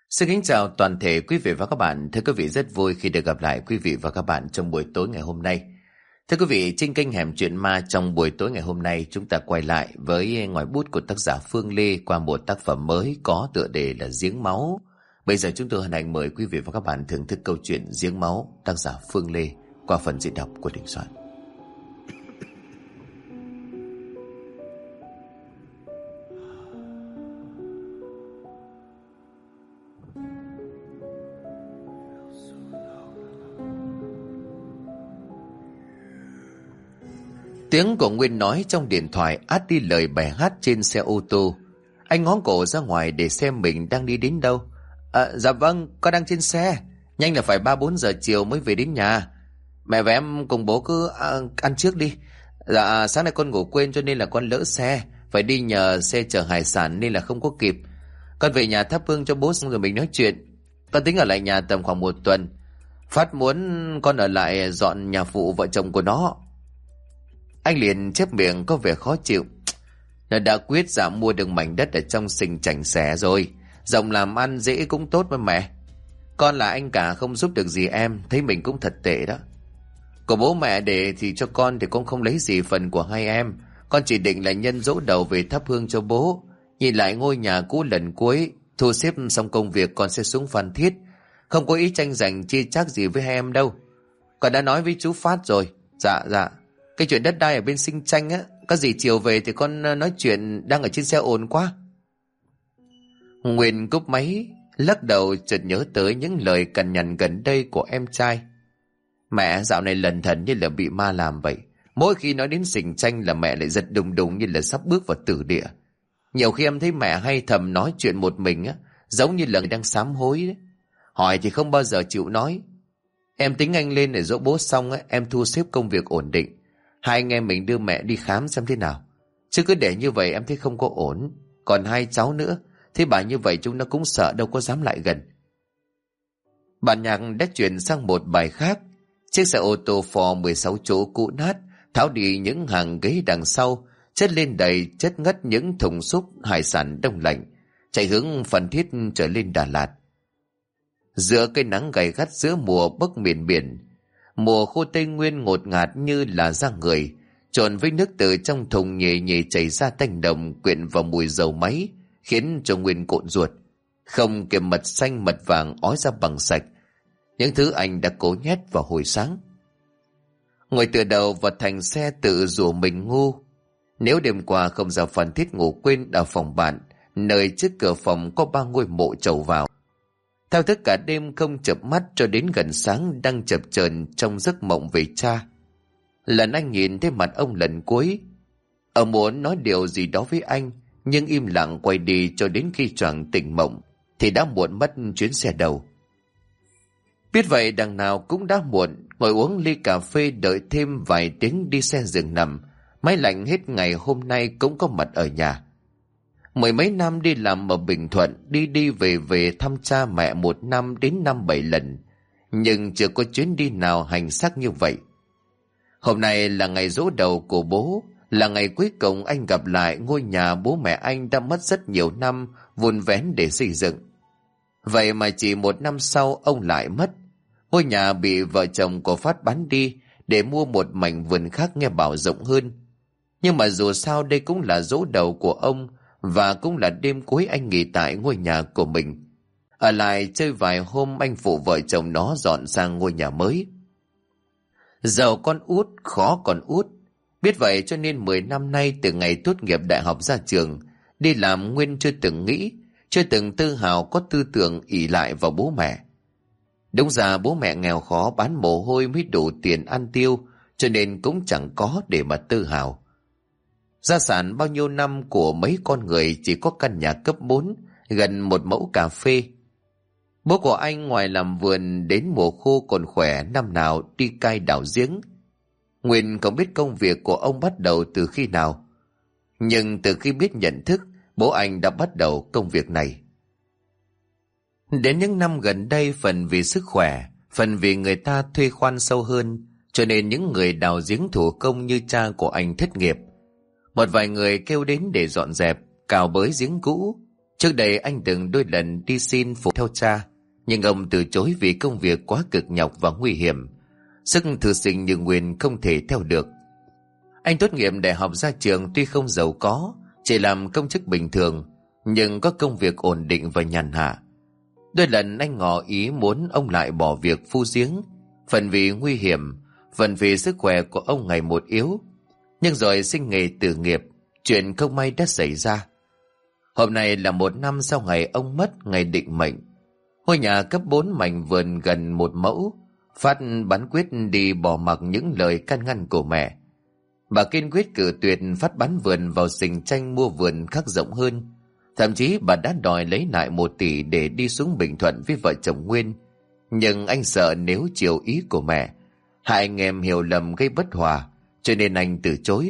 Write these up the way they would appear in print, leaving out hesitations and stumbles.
Xin kính chào toàn thể quý vị và các bạn. Thưa quý vị, rất vui khi được gặp lại quý vị và các bạn trong buổi tối ngày hôm nay. Thưa quý vị, trên kênh Hẻm Chuyện Ma trong buổi tối ngày hôm nay, chúng ta quay lại với ngòi bút của tác giả Phương Lê qua một tác phẩm mới có tựa đề là Giếng Máu. Bây giờ chúng tôi hân hạnh mời quý vị và các bạn thưởng thức câu chuyện Giếng Máu, tác giả Phương Lê qua phần diễn đọc của Đình Soạn. Tiếng của Nguyên nói trong điện thoại át đi lời bài hát trên xe ô tô. Anh ngó cổ ra ngoài để xem mình đang đi đến đâu. Dạ vâng, con đang trên xe. Nhanh là phải 3-4 giờ chiều mới về đến nhà. Mẹ và em cùng bố cứ ăn trước đi. Dạ sáng nay con ngủ quên cho nên là con lỡ xe. Phải đi nhờ xe chở hải sản nên là không có kịp. Con về nhà thắp hương cho bố xong rồi mình nói chuyện. Con tính ở lại nhà tầm khoảng 1 tuần. Phát muốn con ở lại dọn nhà phụ vợ chồng của nó. Anh liền chép miệng có vẻ khó chịu. Nó đã quyết dạ mua được mảnh đất ở trong Sình Chảnh Xẻ rồi. Rộng làm ăn dễ cũng tốt mà mẹ. Con là anh cả không giúp được gì em. Thấy mình cũng thật tệ đó. Của bố mẹ để thì cho con thì con không lấy gì phần của hai em. Con chỉ định là nhân dỗ đầu về thắp hương cho bố. Nhìn lại ngôi nhà cũ lần cuối. Thu xếp xong công việc con sẽ xuống Phan Thiết. Không có ý tranh giành chia chác gì với hai em đâu. Con đã nói với chú Phát rồi. Dạ. Cái chuyện đất đai ở bên Sinh Tranh á, có gì chiều về thì con nói chuyện, đang ở trên xe ồn quá. Nguyên cúp máy, lắc đầu chợt nhớ tới những lời cằn nhằn gần đây của em trai. Mẹ dạo này lần thần như là bị ma làm vậy. Mỗi khi nói đến Sinh Tranh là mẹ lại giật đùng đùng như là sắp bước vào tử địa. Nhiều khi em thấy mẹ hay thầm nói chuyện một mình á, giống như là đang sám hối đấy. Hỏi thì không bao giờ chịu nói. Em tính anh lên để dỗ bố xong á, em thu xếp công việc ổn định. Hai anh em mình đưa mẹ đi khám xem thế nào. Chứ cứ để như vậy em thấy không có ổn. Còn hai cháu nữa, thế bà như vậy chúng nó cũng sợ đâu có dám lại gần. Bản nhạc đã chuyển sang một bài khác. Chiếc xe ô tô Ford 16 chỗ cũ nát, tháo đi những hàng ghế đằng sau, chất lên đầy chất ngất những thùng xúc hải sản đông lạnh, chạy hướng Phan Thiết trở lên Đà Lạt. Giữa cây nắng gay gắt giữa mùa bấc miền biển, mùa khô Tây Nguyên ngột ngạt như là da người, trộn với nước từ trong thùng nhì nhì chảy ra tanh đồng quyện vào mùi dầu máy, khiến cho Nguyên cuộn ruột. Không kịp mật xanh mật vàng ói ra bằng sạch, những thứ anh đã cố nhét vào hồi sáng. Ngồi tựa đầu vào thành xe tự rủa mình ngu. Nếu đêm qua không ra Phan Thiết ngủ quên ở phòng bạn, nơi trước cửa phòng có 3 ngôi mộ trầu vào. Theo thức cả đêm không chợp mắt cho đến gần sáng đang chập chờn trong giấc mộng về cha. Lần anh nhìn thấy mặt ông lần cuối, ông muốn nói điều gì đó với anh, nhưng im lặng quay đi cho đến khi choàng tỉnh mộng thì đã muộn mất chuyến xe đầu. Biết vậy đằng nào cũng đã muộn, ngồi uống ly cà phê đợi thêm vài tiếng đi xe giường nằm. Máy lạnh hết ngày hôm nay cũng có mặt ở nhà. Mười mấy năm đi làm ở Bình Thuận, đi về thăm cha mẹ 1 năm đến 5-7 lần, nhưng chưa có chuyến đi nào hành xác như vậy. Hôm nay là ngày giỗ đầu của bố, là ngày cuối cùng anh gặp lại ngôi nhà bố mẹ anh đã mất rất nhiều năm vun vén để xây dựng. Vậy mà chỉ 1 năm sau ông lại mất. Ngôi nhà bị vợ chồng của Phát bán đi để mua một mảnh vườn khác nghe bảo rộng hơn. Nhưng mà dù sao đây cũng là giỗ đầu của ông, và cũng là đêm cuối anh nghỉ tại ngôi nhà của mình. Ở lại chơi vài hôm anh phụ vợ chồng nó dọn sang ngôi nhà mới. Giàu con út, khó con út. Biết vậy cho nên 10 năm nay từ ngày tốt nghiệp đại học ra trường, đi làm Nguyên chưa từng nghĩ, chưa từng tự hào có tư tưởng ỷ lại vào bố mẹ. Đúng ra bố mẹ nghèo khó bán mồ hôi mới đủ tiền ăn tiêu, cho nên cũng chẳng có để mà tự hào. Gia sản bao nhiêu năm của mấy con người chỉ có căn nhà cấp 4, gần 1 mẫu cà phê. Bố của anh ngoài làm vườn đến mùa khô còn khỏe, năm nào đi cai đào giếng. Nguyên không biết công việc của ông bắt đầu từ khi nào, nhưng từ khi biết nhận thức, bố anh đã bắt đầu công việc này. Đến những năm gần đây, phần vì sức khỏe, phần vì người ta thuê khoan sâu hơn, cho nên những người đào giếng thủ công như cha của anh thất nghiệp. Một vài người kêu đến để dọn dẹp, cào bới giếng cũ. Trước đây anh từng đôi lần đi xin phụ theo cha, nhưng ông từ chối vì công việc quá cực nhọc và nguy hiểm. Sức thư sinh như Nguyên không thể theo được. Anh tốt nghiệp đại học ra trường tuy không giàu có, chỉ làm công chức bình thường, nhưng có công việc ổn định và nhàn hạ. Đôi lần anh ngỏ ý muốn ông lại bỏ việc phu giếng, phần vì nguy hiểm, phần vì sức khỏe của ông ngày một yếu. Nhưng rồi sinh nghề tử nghiệp, chuyện không may đã xảy ra. Hôm nay là 1 năm sau ngày ông mất, ngày định mệnh. Ngôi nhà cấp 4 mảnh vườn gần 1 mẫu, Phát bán quyết đi bỏ mặc những lời can ngăn của mẹ. Bà kiên quyết cự tuyệt Phát bán vườn vào Sình Chanh mua vườn khác rộng hơn. Thậm chí bà đã đòi lấy lại 1 tỷ để đi xuống Bình Thuận với vợ chồng Nguyên. Nhưng anh sợ nếu chiều ý của mẹ, hai anh em hiểu lầm gây bất hòa, cho nên anh từ chối.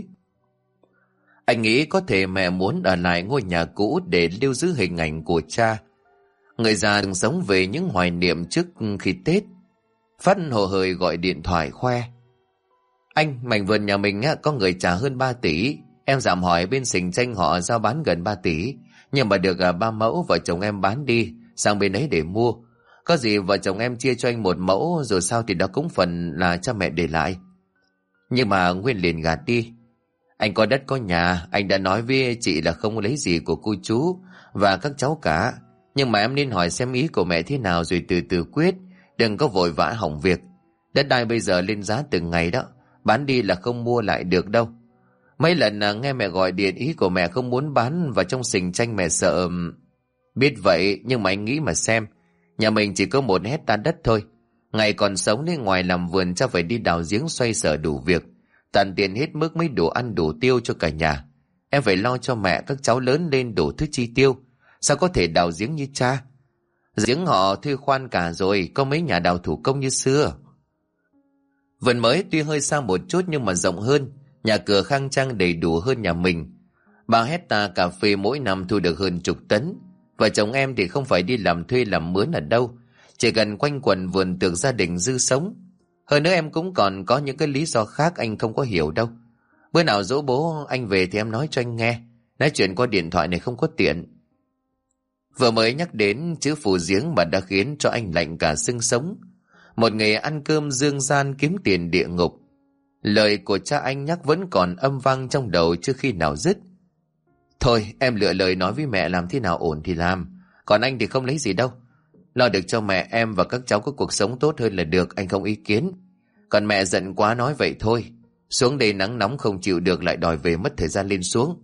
Anh nghĩ có thể mẹ muốn ở lại ngôi nhà cũ để lưu giữ hình ảnh của cha. Người già từng sống về những hoài niệm trước khi Tết. Phát hồ hởi gọi điện thoại khoe: "Anh, mảnh vườn nhà mình có người trả hơn 3 tỷ. Em giảm hỏi bên Sình Chanh họ giao bán gần 3 tỷ. Nhưng mà được 3 mẫu vợ chồng em bán đi sang bên ấy để mua. Có gì vợ chồng em chia cho anh 1 mẫu, rồi sao thì đó cũng phần là cha mẹ để lại." Nhưng mà Nguyên liền gạt đi: "Anh có đất có nhà, anh đã nói với chị là không lấy gì của cô chú và các cháu cả. Nhưng mà em nên hỏi xem ý của mẹ thế nào rồi từ từ quyết, đừng có vội vã hỏng việc. Đất đai bây giờ lên giá từng ngày đó, bán đi là không mua lại được đâu. Mấy lần nghe mẹ gọi điện, ý của mẹ không muốn bán vào trong Sình Chanh mẹ sợ." "Biết vậy, nhưng mà anh nghĩ mà xem, nhà mình chỉ có 1 hecta đất thôi. Ngày còn sống nên ngoài làm vườn cha phải đi đào giếng xoay sở đủ việc. Tàn tiền hết mức mới đủ ăn đủ tiêu cho cả nhà. Em phải lo cho mẹ các cháu lớn lên đủ thứ chi tiêu. Sao có thể đào giếng như cha? Giếng họ thuê khoan cả rồi, có mấy nhà đào thủ công như xưa." Vườn mới tuy hơi xa một chút nhưng mà rộng hơn, nhà cửa khang trang đầy đủ hơn nhà mình. 3 hecta cà phê mỗi năm thu được hơn chục tấn. Vợ chồng em thì không phải đi làm thuê làm mướn ở đâu, chỉ cần quanh quẩn vườn tược gia đình dư sống. Hơn nữa em cũng còn có những cái lý do khác anh không có hiểu đâu. Bữa nào dỗ bố anh về thì em nói cho anh nghe. Nói chuyện qua điện thoại này không có tiện. Vừa mới nhắc đến chữ phù giếng mà đã khiến cho anh lạnh cả xương sống. Một nghề ăn cơm dương gian kiếm tiền địa ngục. Lời của cha anh nhắc vẫn còn âm vang trong đầu chưa khi nào dứt. Thôi em lựa lời nói với mẹ làm thế nào ổn thì làm. Còn anh thì không lấy gì đâu. Lo được cho mẹ em và các cháu có cuộc sống tốt hơn là được, anh không ý kiến. Còn mẹ giận quá nói vậy thôi. Xuống đây nắng nóng không chịu được lại đòi về, mất thời gian lên xuống.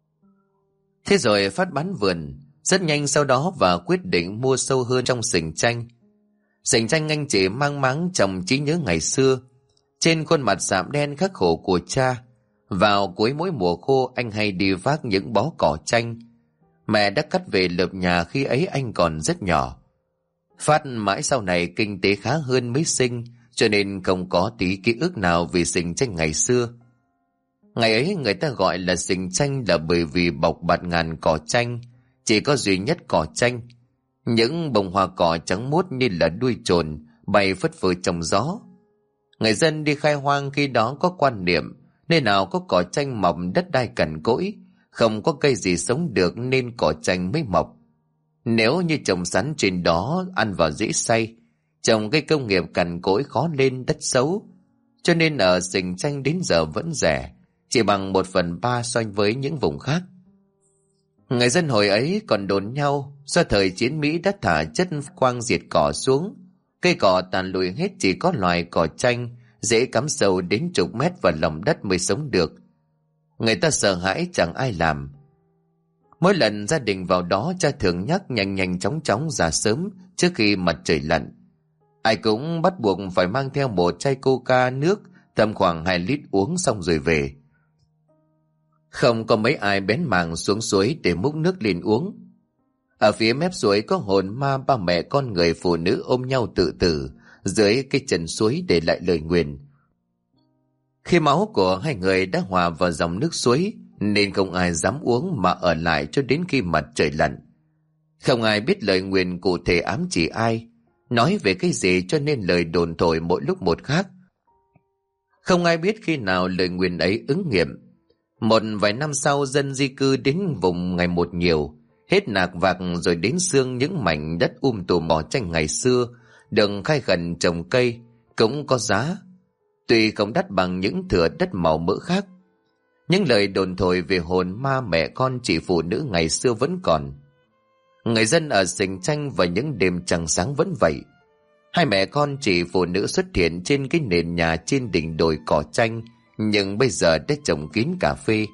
Thế rồi Phát bán vườn. Rất nhanh sau đó và quyết định mua sâu hơn trong Sình Chanh. Sình Chanh anh chỉ mang máng trong trí nhớ ngày xưa. Trên khuôn mặt sạm đen khắc khổ của cha. Vào cuối mỗi mùa khô anh hay đi vác những bó cỏ chanh. Mẹ đã cắt về lợp nhà khi ấy anh còn rất nhỏ. Phát mãi sau này kinh tế khá hơn mới sinh, cho nên không có tí ký ức nào về Sình Chanh ngày xưa. Ngày ấy người ta gọi là Sình Chanh là bởi vì bọc bạt ngàn cỏ chanh, chỉ có duy nhất cỏ chanh. Những bông hoa cỏ trắng muốt như là đuôi chồn bay phất phơ trong gió. Người dân đi khai hoang khi đó có quan niệm nơi nào có cỏ chanh mọc đất đai cằn cỗi, không có cây gì sống được nên cỏ chanh mới mọc. Nếu như trồng sắn trên đó ăn vào dễ say, trồng cây công nghiệp cằn cỗi khó lên đất xấu. Cho nên ở Sình Chanh đến giờ vẫn rẻ, chỉ bằng 1/3 so với những vùng khác. Người dân hồi ấy còn đồn nhau do thời chiến Mỹ đã thả chất quang diệt cỏ xuống. Cây cỏ tàn lụi hết, chỉ có loài cỏ chanh dễ cắm sâu đến chục mét vào lòng đất mới sống được. Người ta sợ hãi chẳng ai làm. Mỗi lần gia đình vào đó cha thường nhắc nhanh nhanh chóng chóng ra sớm trước khi mặt trời lặn. Ai cũng bắt buộc phải mang theo một chai coca nước tầm khoảng 2 lít uống xong rồi về. Không có mấy ai bén mảng xuống suối để múc nước lên uống. Ở phía mép suối có hồn ma 3 mẹ con người phụ nữ ôm nhau tự tử dưới cái chân suối để lại lời nguyền. Khi máu của hai người đã hòa vào dòng nước suối nên không ai dám uống mà ở lại cho đến khi mặt trời lặn. Không ai biết lời nguyền cụ thể ám chỉ ai, nói về cái gì, cho nên lời đồn thổi mỗi lúc một khác. Không ai biết khi nào lời nguyền ấy ứng nghiệm. Một vài năm sau dân di cư đến vùng ngày một nhiều, Hết nạc vạc rồi đến xương những mảnh đất tùm bỏ tranh ngày xưa, đừng khai khẩn trồng cây, cũng có giá. Tuy không đắt bằng những thửa đất màu mỡ khác. Những lời đồn thổi về hồn ma mẹ con chị phụ nữ ngày xưa vẫn còn. Người dân ở Sình Chanh vào những đêm trăng sáng vẫn vậy. Hai mẹ con chị phụ nữ xuất hiện trên cái nền nhà trên đỉnh đồi cỏ tranh, nhưng bây giờ đã trồng kín cà phê.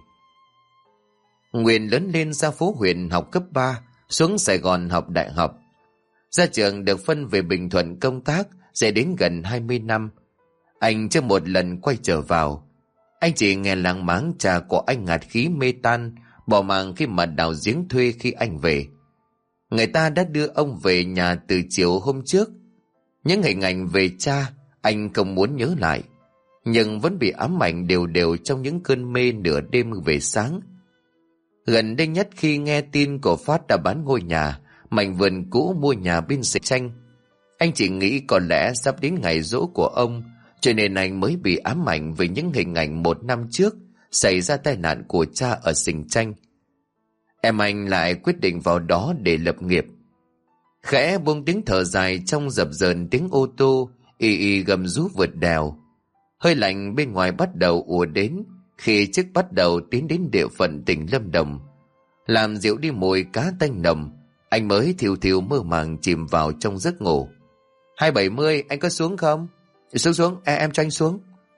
Nguyên lớn lên ra phố huyện học cấp 3, xuống Sài Gòn học đại học. Ra trường được phân về Bình Thuận công tác, sẽ đến gần 20 năm. Anh chưa một lần quay trở vào. Anh chỉ nghe làng máng trà của anh ngạt khí mê tan, bỏ màng khi mà đào giếng thuê khi anh về. Người ta đã đưa ông về nhà từ chiều hôm trước. Những hình ảnh về cha, anh không muốn nhớ lại, nhưng vẫn bị ám ảnh đều đều trong những cơn mê nửa đêm về sáng. Gần đây nhất khi nghe tin của Phát đã bán ngôi nhà, mảnh vườn cũ mua nhà bên Sình Chanh, anh chỉ nghĩ có lẽ sắp đến ngày giỗ của ông, cho nên anh mới bị ám ảnh về những hình ảnh một năm trước xảy ra tai nạn của cha ở Sình Chanh. Em anh lại quyết định vào đó để lập nghiệp. Khẽ buông tiếng thở dài trong dập dờn tiếng ô tô y y gầm rú vượt đèo. Hơi lạnh bên ngoài bắt đầu ùa đến khi chiếc bắt đầu tiến đến địa phận tỉnh Lâm Đồng, làm dịu đi mùi cá tanh nồng. Anh mới thiêu thiêu mơ màng chìm vào trong giấc ngủ. 270, anh có xuống không? Xuống, em cho anh xuống.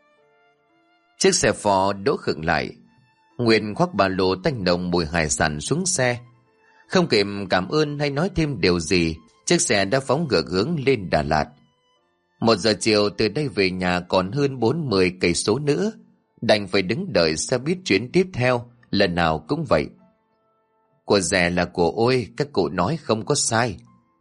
Chiếc xe phò đỗ khựng lại. Nguyên khoác ba lô tanh nồng mùi hải sản xuống xe. Không kịp cảm ơn hay nói thêm điều gì, chiếc xe đã phóng ngược hướng lên Đà Lạt. 1 giờ chiều từ đây về nhà còn hơn 40 cây số nữa, đành phải đứng đợi xe buýt chuyến tiếp theo, lần nào cũng vậy. Của rẻ là của ôi, các cụ nói không có sai.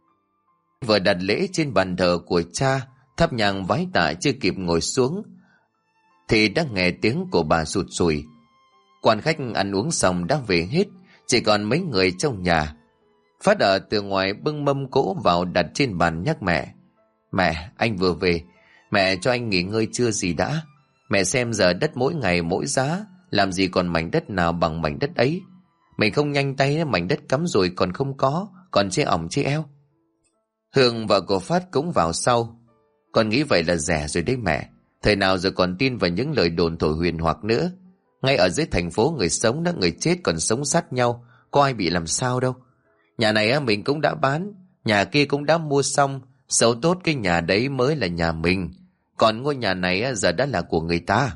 Vừa đặt lễ trên bàn thờ của cha, thắp nhang vái tạ chưa kịp ngồi xuống thì đã nghe tiếng của bà sụt sùi. Quan khách ăn uống xong đã về hết, chỉ còn mấy người trong nhà. Phát ở từ ngoài bưng mâm cỗ vào đặt trên bàn nhắc mẹ. Mẹ, anh vừa về, mẹ cho anh nghỉ ngơi chưa gì đã. Mẹ xem giờ đất mỗi ngày mỗi giá, làm gì còn mảnh đất nào bằng mảnh đất ấy. Mình không nhanh tay mảnh đất cắm rồi còn không có, còn chê ỏng chê eo. Hương và cô Phát cũng vào sau. Con nghĩ vậy là rẻ rồi đấy mẹ. Thời nào rồi còn tin vào những lời đồn thổi huyền hoặc nữa. Ngay ở dưới thành phố người sống đó, người chết còn sống sát nhau, có ai bị làm sao đâu. Nhà này mình cũng đã bán, nhà kia cũng đã mua xong, xấu tốt cái nhà đấy mới là nhà mình, còn ngôi nhà này giờ đã là của người ta.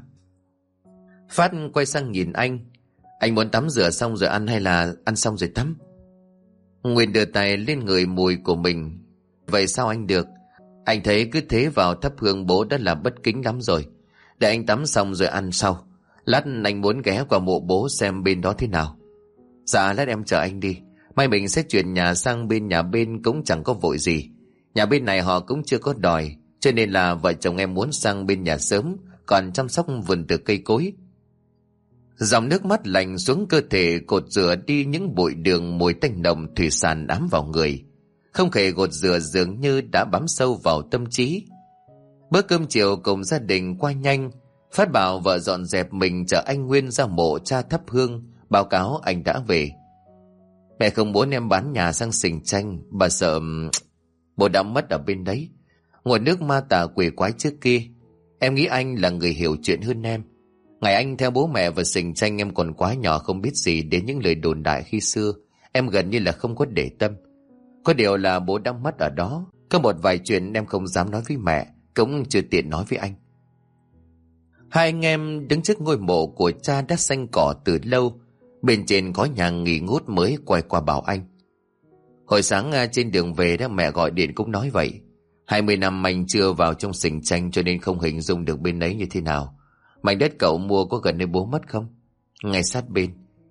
Phát quay sang nhìn anh muốn tắm rửa xong rồi ăn hay là ăn xong rồi tắm? Nguyên đưa tay lên người mùi của mình. Vậy sao anh được? Anh thấy cứ thế vào thắp hương bố đã là bất kính lắm rồi. Để anh tắm xong rồi ăn sau. Lát anh muốn ghé qua mộ bố xem bên đó thế nào. Dạ lát em chờ anh đi. Mai mình sẽ chuyển nhà sang bên nhà bên cũng chẳng có vội gì. Nhà bên này họ cũng chưa có đòi, cho nên là vợ chồng em muốn sang bên nhà sớm, còn chăm sóc vườn từ cây cối. Dòng nước mắt lạnh xuống cơ thể cột rửa đi những bụi đường mùi tanh nồng thủy sản ám vào người. Không thể gột rửa dường như đã bám sâu vào tâm trí. Bữa cơm chiều cùng gia đình qua nhanh. Phát bảo vợ dọn dẹp mình chở anh Nguyên ra mộ cha thắp hương, báo cáo anh đã về. Mẹ không muốn em bán nhà sang Sình Chanh, bà sợ bố đã mất ở bên đấy. Nguồn nước ma tà quỷ quái trước kia. Em nghĩ anh là người hiểu chuyện hơn em. Ngày anh theo bố mẹ vào Sình Chanh em còn quá nhỏ không biết gì đến những lời đồn đại khi xưa. Em gần như là không có để tâm. Có điều là bố đã mất ở đó. Có một vài chuyện em không dám nói với mẹ, cũng chưa tiện nói với anh. Hai anh em đứng trước ngôi mộ của cha đã xanh cỏ từ lâu. Bên trên có nhà nghỉ ngút mới quay qua bảo anh. Hồi sáng trên đường về đó mẹ gọi điện cũng nói vậy. 20 năm anh chưa vào trong Sình Chanh cho nên không hình dung được bên ấy như thế nào. Mảnh đất cậu mua có gần nơi bố mất không? Ngay sát bên.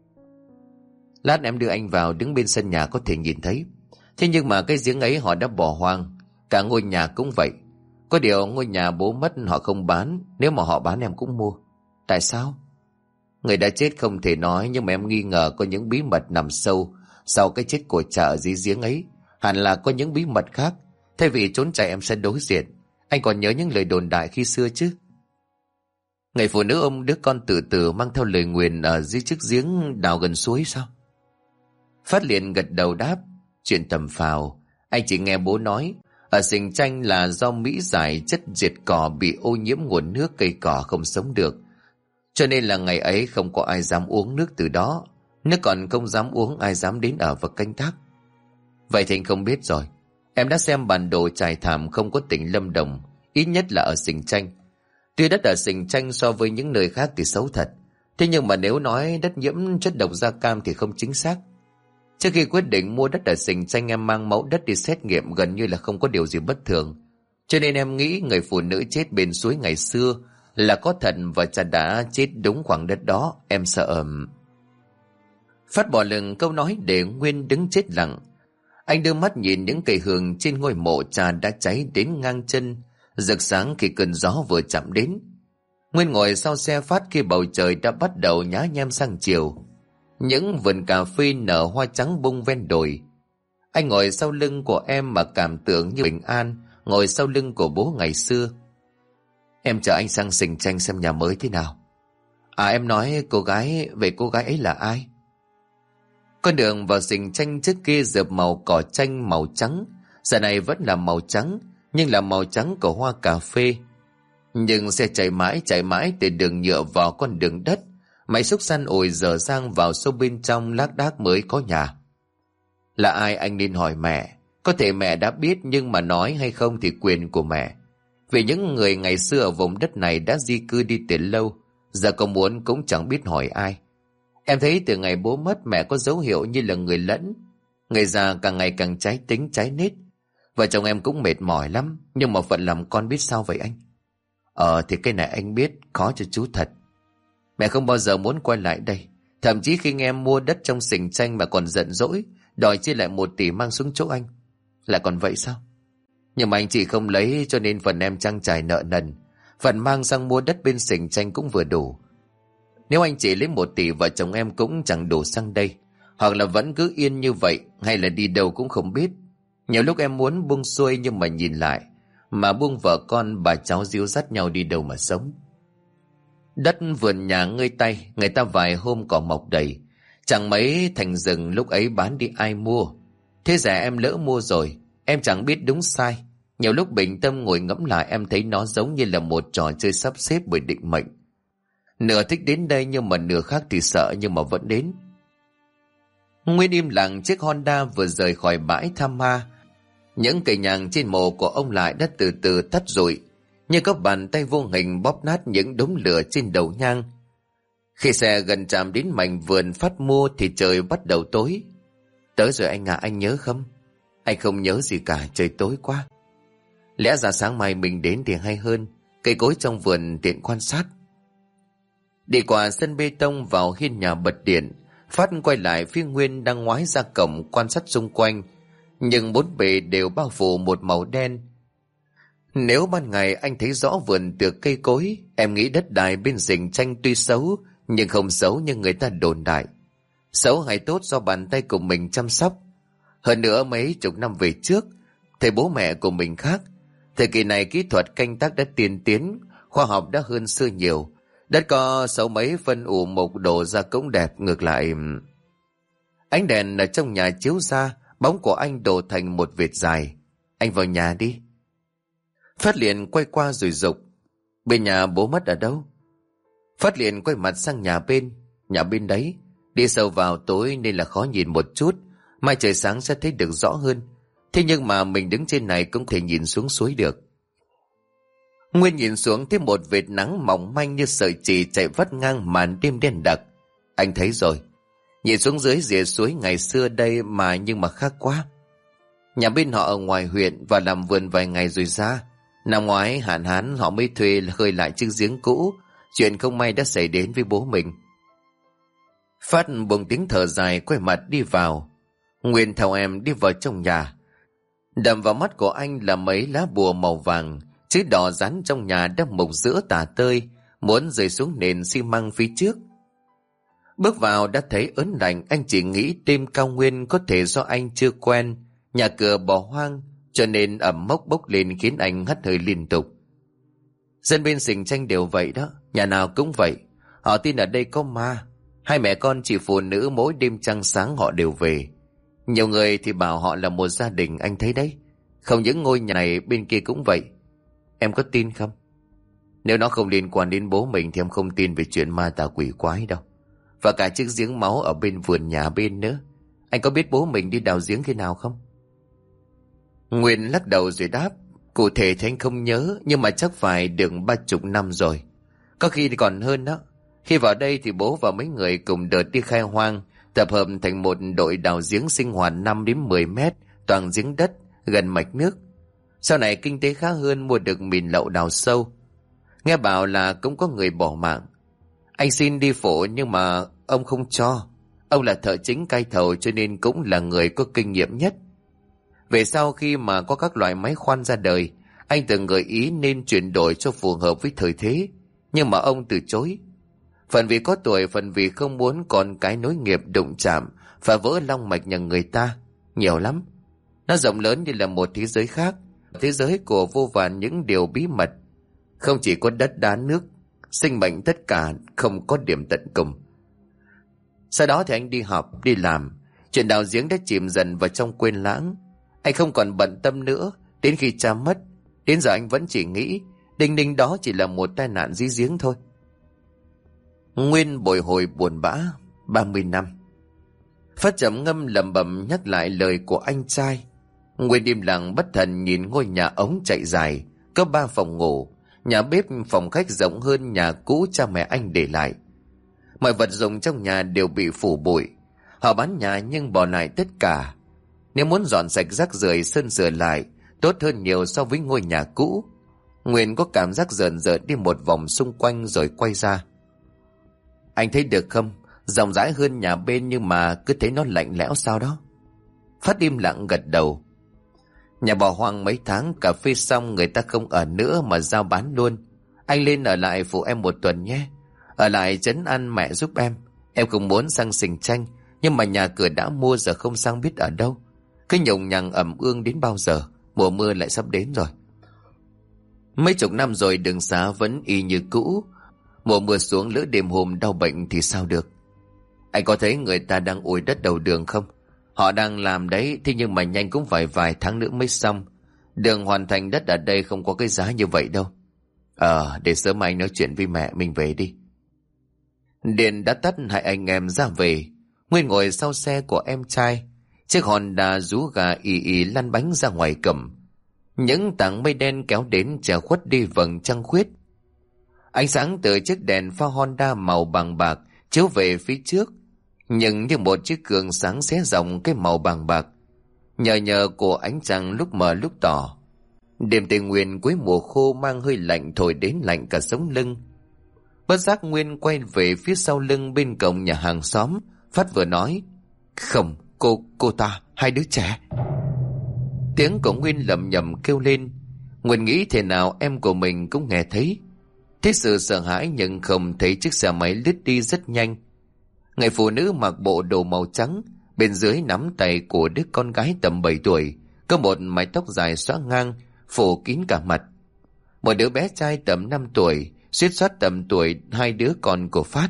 Lát em đưa anh vào, đứng bên sân nhà có thể nhìn thấy. Thế nhưng mà cái giếng ấy họ đã bỏ hoang. Cả ngôi nhà cũng vậy. Có điều ngôi nhà bố mất họ không bán. Nếu mà họ bán em cũng mua. Tại sao? Người đã chết không thể nói, nhưng mà em nghi ngờ có những bí mật nằm sâu sau cái chết của cha ở dưới giếng ấy. Hẳn là có những bí mật khác. Thay vì trốn chạy em sẽ đối diện. Anh còn nhớ những lời đồn đại khi xưa chứ? Người phụ nữ ôm đứa con từ từ mang theo lời nguyền ở dưới chiếc giếng đào gần suối sao? Phát liền gật đầu đáp. Chuyện tầm phào, anh chỉ nghe bố nói ở Sình Chanh là do Mỹ giải chất diệt cỏ bị ô nhiễm nguồn nước, cây cỏ không sống được, cho nên là ngày ấy không có ai dám uống nước từ đó. Nước còn không dám uống, ai dám đến ở và canh tác. Vậy thì anh không biết rồi. Em đã xem bản đồ trải thảm không có tỉnh Lâm Đồng, ít nhất là ở Sình Chanh. Tuy đất ở Sình Chanh so với những nơi khác thì xấu thật, thế nhưng mà nếu nói đất nhiễm chất độc da cam thì không chính xác. Trước khi quyết định mua đất ở Sình Chanh, em mang mẫu đất đi xét nghiệm, gần như là không có điều gì bất thường. Cho nên em nghĩ người phụ nữ chết bên suối ngày xưa là có thật và chả đã chết đúng khoảng đất đó. Em sợ. Phát bỏ lửng câu nói để Nguyên đứng chết lặng. Anh đưa mắt nhìn những cây hương trên ngôi mộ cha đã cháy đến ngang chân, rực sáng khi cơn gió vừa chạm đến. Nguyên ngồi sau xe Phát khi bầu trời đã bắt đầu nhá nhem sang chiều. Những vườn cà phê nở hoa trắng bung ven đồi. Anh ngồi sau lưng của em mà cảm tưởng như bình an ngồi sau lưng của bố ngày xưa. Em chờ anh sang Sình Chanh xem nhà mới thế nào. Em nói cô gái ấy là ai? Con đường vào Sình Chanh trước kia rợp màu cỏ chanh màu trắng, giờ này vẫn là màu trắng, nhưng là màu trắng của hoa cà phê. Nhưng xe chạy mãi từ đường nhựa vào con đường đất, máy xúc săn ủi dở dang vào sâu bên trong lác đác mới có nhà. Là ai anh nên hỏi mẹ, có thể mẹ đã biết nhưng mà nói hay không thì quyền của mẹ. Vì những người ngày xưa ở vùng đất này đã di cư đi từ lâu, giờ có muốn cũng chẳng biết hỏi ai. Em thấy từ ngày bố mất mẹ có dấu hiệu như là người lẫn. Người già càng ngày càng trái tính trái nết. Vợ chồng em cũng mệt mỏi lắm, nhưng mà phận làm con biết sao vậy anh? Thì cái này anh biết, khó cho chú thật. Mẹ không bao giờ muốn quay lại đây. Thậm chí khi nghe em mua đất trong Sình Chanh mà còn giận dỗi, đòi chia lại 1 tỷ mang xuống chỗ anh. Lại còn vậy sao? Nhưng mà anh chị không lấy, cho nên phần em trang trải nợ nần, phần mang sang mua đất bên Sình Chanh cũng vừa đủ. Nếu anh chị lấy 1 tỷ, vợ chồng em cũng chẳng đủ sang đây. Hoặc là vẫn cứ yên như vậy, hay là đi đâu cũng không biết. Nhiều lúc em muốn buông xuôi, nhưng mà nhìn lại, mà buông vợ con bà cháu díu dắt nhau đi đâu mà sống. Đất vườn nhà ngơi tay, người ta vài hôm cỏ mọc đầy. Chẳng mấy thành rừng lúc ấy bán đi ai mua. Thế rẻ em lỡ mua rồi, em chẳng biết đúng sai. Nhiều lúc bình tâm ngồi ngẫm lại, em thấy nó giống như là một trò chơi sắp xếp bởi định mệnh. Nửa thích đến đây nhưng mà nửa khác thì sợ, nhưng mà vẫn đến. Nguyên im lặng, chiếc Honda vừa rời khỏi bãi Tham Ma. Những cây nhang trên mộ của ông lại đã từ từ tắt rụi, như các bàn tay vô hình bóp nát những đống lửa trên đầu nhang. Khi xe gần chạm đến mảnh vườn Phát mua thì trời bắt đầu tối. Tới rồi anh à, anh nhớ không? Anh không nhớ gì cả, trời tối quá. Lẽ ra sáng mai mình đến thì hay hơn, cây cối trong vườn tiện quan sát. Đi qua sân bê tông vào hiên nhà bật điện, Phát quay lại phía Nguyên đang ngoái ra cổng quan sát xung quanh, nhưng bốn bề đều bao phủ một màu đen. Nếu ban ngày anh thấy rõ vườn tược cây cối, em nghĩ đất đai bên Sình Chanh tuy xấu, nhưng không xấu như người ta đồn đại. Xấu hay tốt do bàn tay của mình chăm sóc. Hơn nữa mấy chục năm về trước, thầy bố mẹ của mình khác. Thời kỳ này kỹ thuật canh tác đã tiên tiến, khoa học đã hơn xưa nhiều. Đất có xấu mấy phân ủ mộc đổ ra cũng đẹp, ngược lại. Ánh đèn ở trong nhà chiếu ra, bóng của anh đổ thành một vệt dài. Anh vào nhà đi. Phát liền quay qua rồi dục. Bên nhà bố mất ở đâu? Phát liền quay mặt sang nhà bên đấy. Đi sâu vào tối nên là khó nhìn một chút, mai trời sáng sẽ thấy được rõ hơn. Thế nhưng mà mình đứng trên này cũng thể nhìn xuống suối được. Nguyên nhìn xuống thấy một vệt nắng mỏng manh như sợi chỉ chạy vắt ngang màn đêm đen đặc. Anh thấy rồi. Nhìn xuống dưới rìa suối ngày xưa đây mà, nhưng mà khác quá. Nhà bên họ ở ngoài huyện và làm vườn vài ngày rồi ra. Năm ngoái hạn hán họ mới thuê khơi lại chiếc giếng cũ. Chuyện không may đã xảy đến với bố mình. Phát buông tiếng thở dài quay mặt đi vào. Nguyên theo em đi vào trong nhà. Đầm vào mắt của anh là mấy lá bùa màu vàng, chữ đỏ dán trong nhà đã mục giữa tả tơi, muốn rơi xuống nền xi măng phía trước. Bước vào đã thấy ớn lạnh, anh chỉ nghĩ đêm cao nguyên có thể do anh chưa quen, nhà cửa bỏ hoang, cho nên ẩm mốc bốc lên khiến anh hắt hơi liên tục. Dân bên Sình Chanh đều vậy đó, nhà nào cũng vậy. Họ tin ở đây có ma. Hai mẹ con chị phụ nữ mỗi đêm trăng sáng họ đều về. Nhiều người thì bảo họ là một gia đình, anh thấy đấy. Không những ngôi nhà này, bên kia cũng vậy. Em có tin không? Nếu nó không liên quan đến bố mình thì em không tin về chuyện ma tà quỷ quái đâu. Và cả chiếc giếng máu ở bên vườn nhà bên nữa. Anh có biết bố mình đi đào giếng khi nào không? Nguyên lắc đầu rồi đáp. Cụ thể thì anh không nhớ, nhưng mà chắc phải được 30 năm rồi. Có khi thì còn hơn đó. Khi vào đây thì bố và mấy người cùng đợt đi khai hoang, tập hợp thành một đội đào giếng sinh hoạt 5 đến 10 mét, toàn giếng đất, gần mạch nước. Sau này kinh tế khá hơn, mua được mìn lậu đào sâu. Nghe bảo là cũng có người bỏ mạng. Anh xin đi phụ nhưng mà ông không cho. Ông là thợ chính cai thầu cho nên cũng là người có kinh nghiệm nhất. Về sau khi mà có các loại máy khoan ra đời, anh từng gợi ý nên chuyển đổi cho phù hợp với thời thế. Nhưng mà ông từ chối. Phần vì có tuổi, phần vì không muốn con cái nối nghiệp đụng chạm, phá vỡ long mạch nhà người ta. Nhiều lắm. Nó rộng lớn như là một thế giới khác. Thế giới của vô vàn những điều bí mật. Không chỉ có đất đá nước, sinh mệnh tất cả không có điểm tận cùng. Sau đó thì anh đi học, đi làm. Chuyện đào giếng đã chìm dần vào trong quên lãng. Anh không còn bận tâm nữa. Đến khi cha mất, đến giờ anh vẫn chỉ nghĩ đinh ninh đó chỉ là một tai nạn dưới giếng thôi. Nguyên bồi hồi buồn bã. 30 năm. Phát trầm ngâm lẩm bẩm nhắc lại lời của anh trai. Nguyên im lặng bất thần nhìn ngôi nhà ống chạy dài, có 3 phòng ngủ, nhà bếp, phòng khách rộng hơn nhà cũ cha mẹ anh để lại. Mọi vật dụng trong nhà đều bị phủ bụi. Họ bán nhà nhưng bỏ lại tất cả. Nếu muốn dọn sạch rác rưởi, sơn sửa lại, tốt hơn nhiều so với ngôi nhà cũ. Nguyên có cảm giác rờn rợn đi một vòng xung quanh rồi quay ra. Anh thấy được không? Rộng rãi hơn nhà bên nhưng mà cứ thấy nó lạnh lẽo sao đó. Phát im lặng gật đầu. Nhà bỏ hoang mấy tháng, cà phê xong người ta không ở nữa mà giao bán luôn. Anh lên ở lại phụ em 1 tuần nhé. Ở lại trấn an mẹ giúp em. Em không muốn sang Sình Tranh, nhưng mà nhà cửa đã mua giờ không sang biết ở đâu. Cứ nhùng nhằng ẩm ương đến bao giờ? Mùa mưa lại sắp đến rồi. Mấy chục năm rồi đường xá vẫn y như cũ. Mùa mưa xuống lỡ đêm hôm đau bệnh thì sao được? Anh có thấy người ta đang ủi đất đầu đường không? Họ đang làm đấy, thế nhưng mà nhanh cũng phải vài tháng nữa mới xong. Đường hoàn thành đất ở đây không có cái giá như vậy đâu. Để sớm anh nói chuyện với mẹ mình về đi. Điện đã tắt, hai anh em ra về. Nguyên ngồi sau xe của em trai. Chiếc Honda rú gà ì ì lăn bánh ra ngoài cầm. Những tảng mây đen kéo đến che khuất đi vầng trăng khuyết. Ánh sáng từ chiếc đèn pha Honda màu vàng bạc chiếu về phía trước, nhưng như một chiếc gương sáng xé rộng cái màu vàng bạc, nhờ của ánh trăng lúc mờ lúc tỏ. Đêm Tây Nguyên cuối mùa khô mang hơi lạnh thổi đến lạnh cả sống lưng. Bất giác Nguyên quay về phía sau lưng bên cổng nhà hàng xóm. Phát vừa nói: Không, cô ta, 2 đứa trẻ. Tiếng của Nguyên lầm nhầm kêu lên. Nguyên nghĩ thế nào em của mình cũng nghe thấy. Thế sự sợ hãi nhưng không thấy chiếc xe máy lướt đi rất nhanh. Người phụ nữ mặc bộ đồ màu trắng, bên dưới nắm tay của đứa con gái tầm 7 tuổi, có một mái tóc dài xõa ngang, phủ kín cả mặt. Một đứa bé trai tầm 5 tuổi, suýt soát tầm tuổi 2 đứa con của Phát.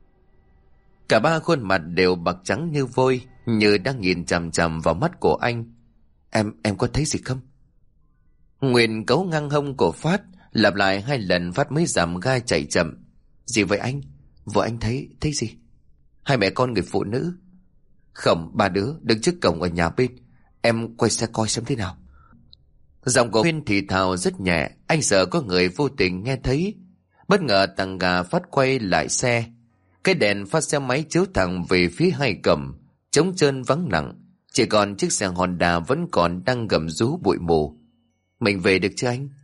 Cả 3 khuôn mặt đều bạc trắng như vôi, như đang nhìn chằm chằm vào mắt của anh. Em có thấy gì không? Nguyên cấu ngang hông của Phát, lặp lại 2 lần Phát mới giảm ga chạy chậm. Gì vậy anh? Vợ anh thấy gì? 2 mẹ con người phụ nữ. Không, 3 đứa đứng trước cổng ở nhà bên. Em quay xe coi xem thế nào. Giọng của Nguyên thì thào rất nhẹ, anh sợ có người vô tình nghe thấy. Bất ngờ thằng gà Phát quay lại xe. Cái đèn pha xe máy chiếu thẳng về phía hai cổng, trống trơn vắng lặng. Chỉ còn chiếc xe Honda vẫn còn đang gầm rú bụi mù. Mình về được chứ anh?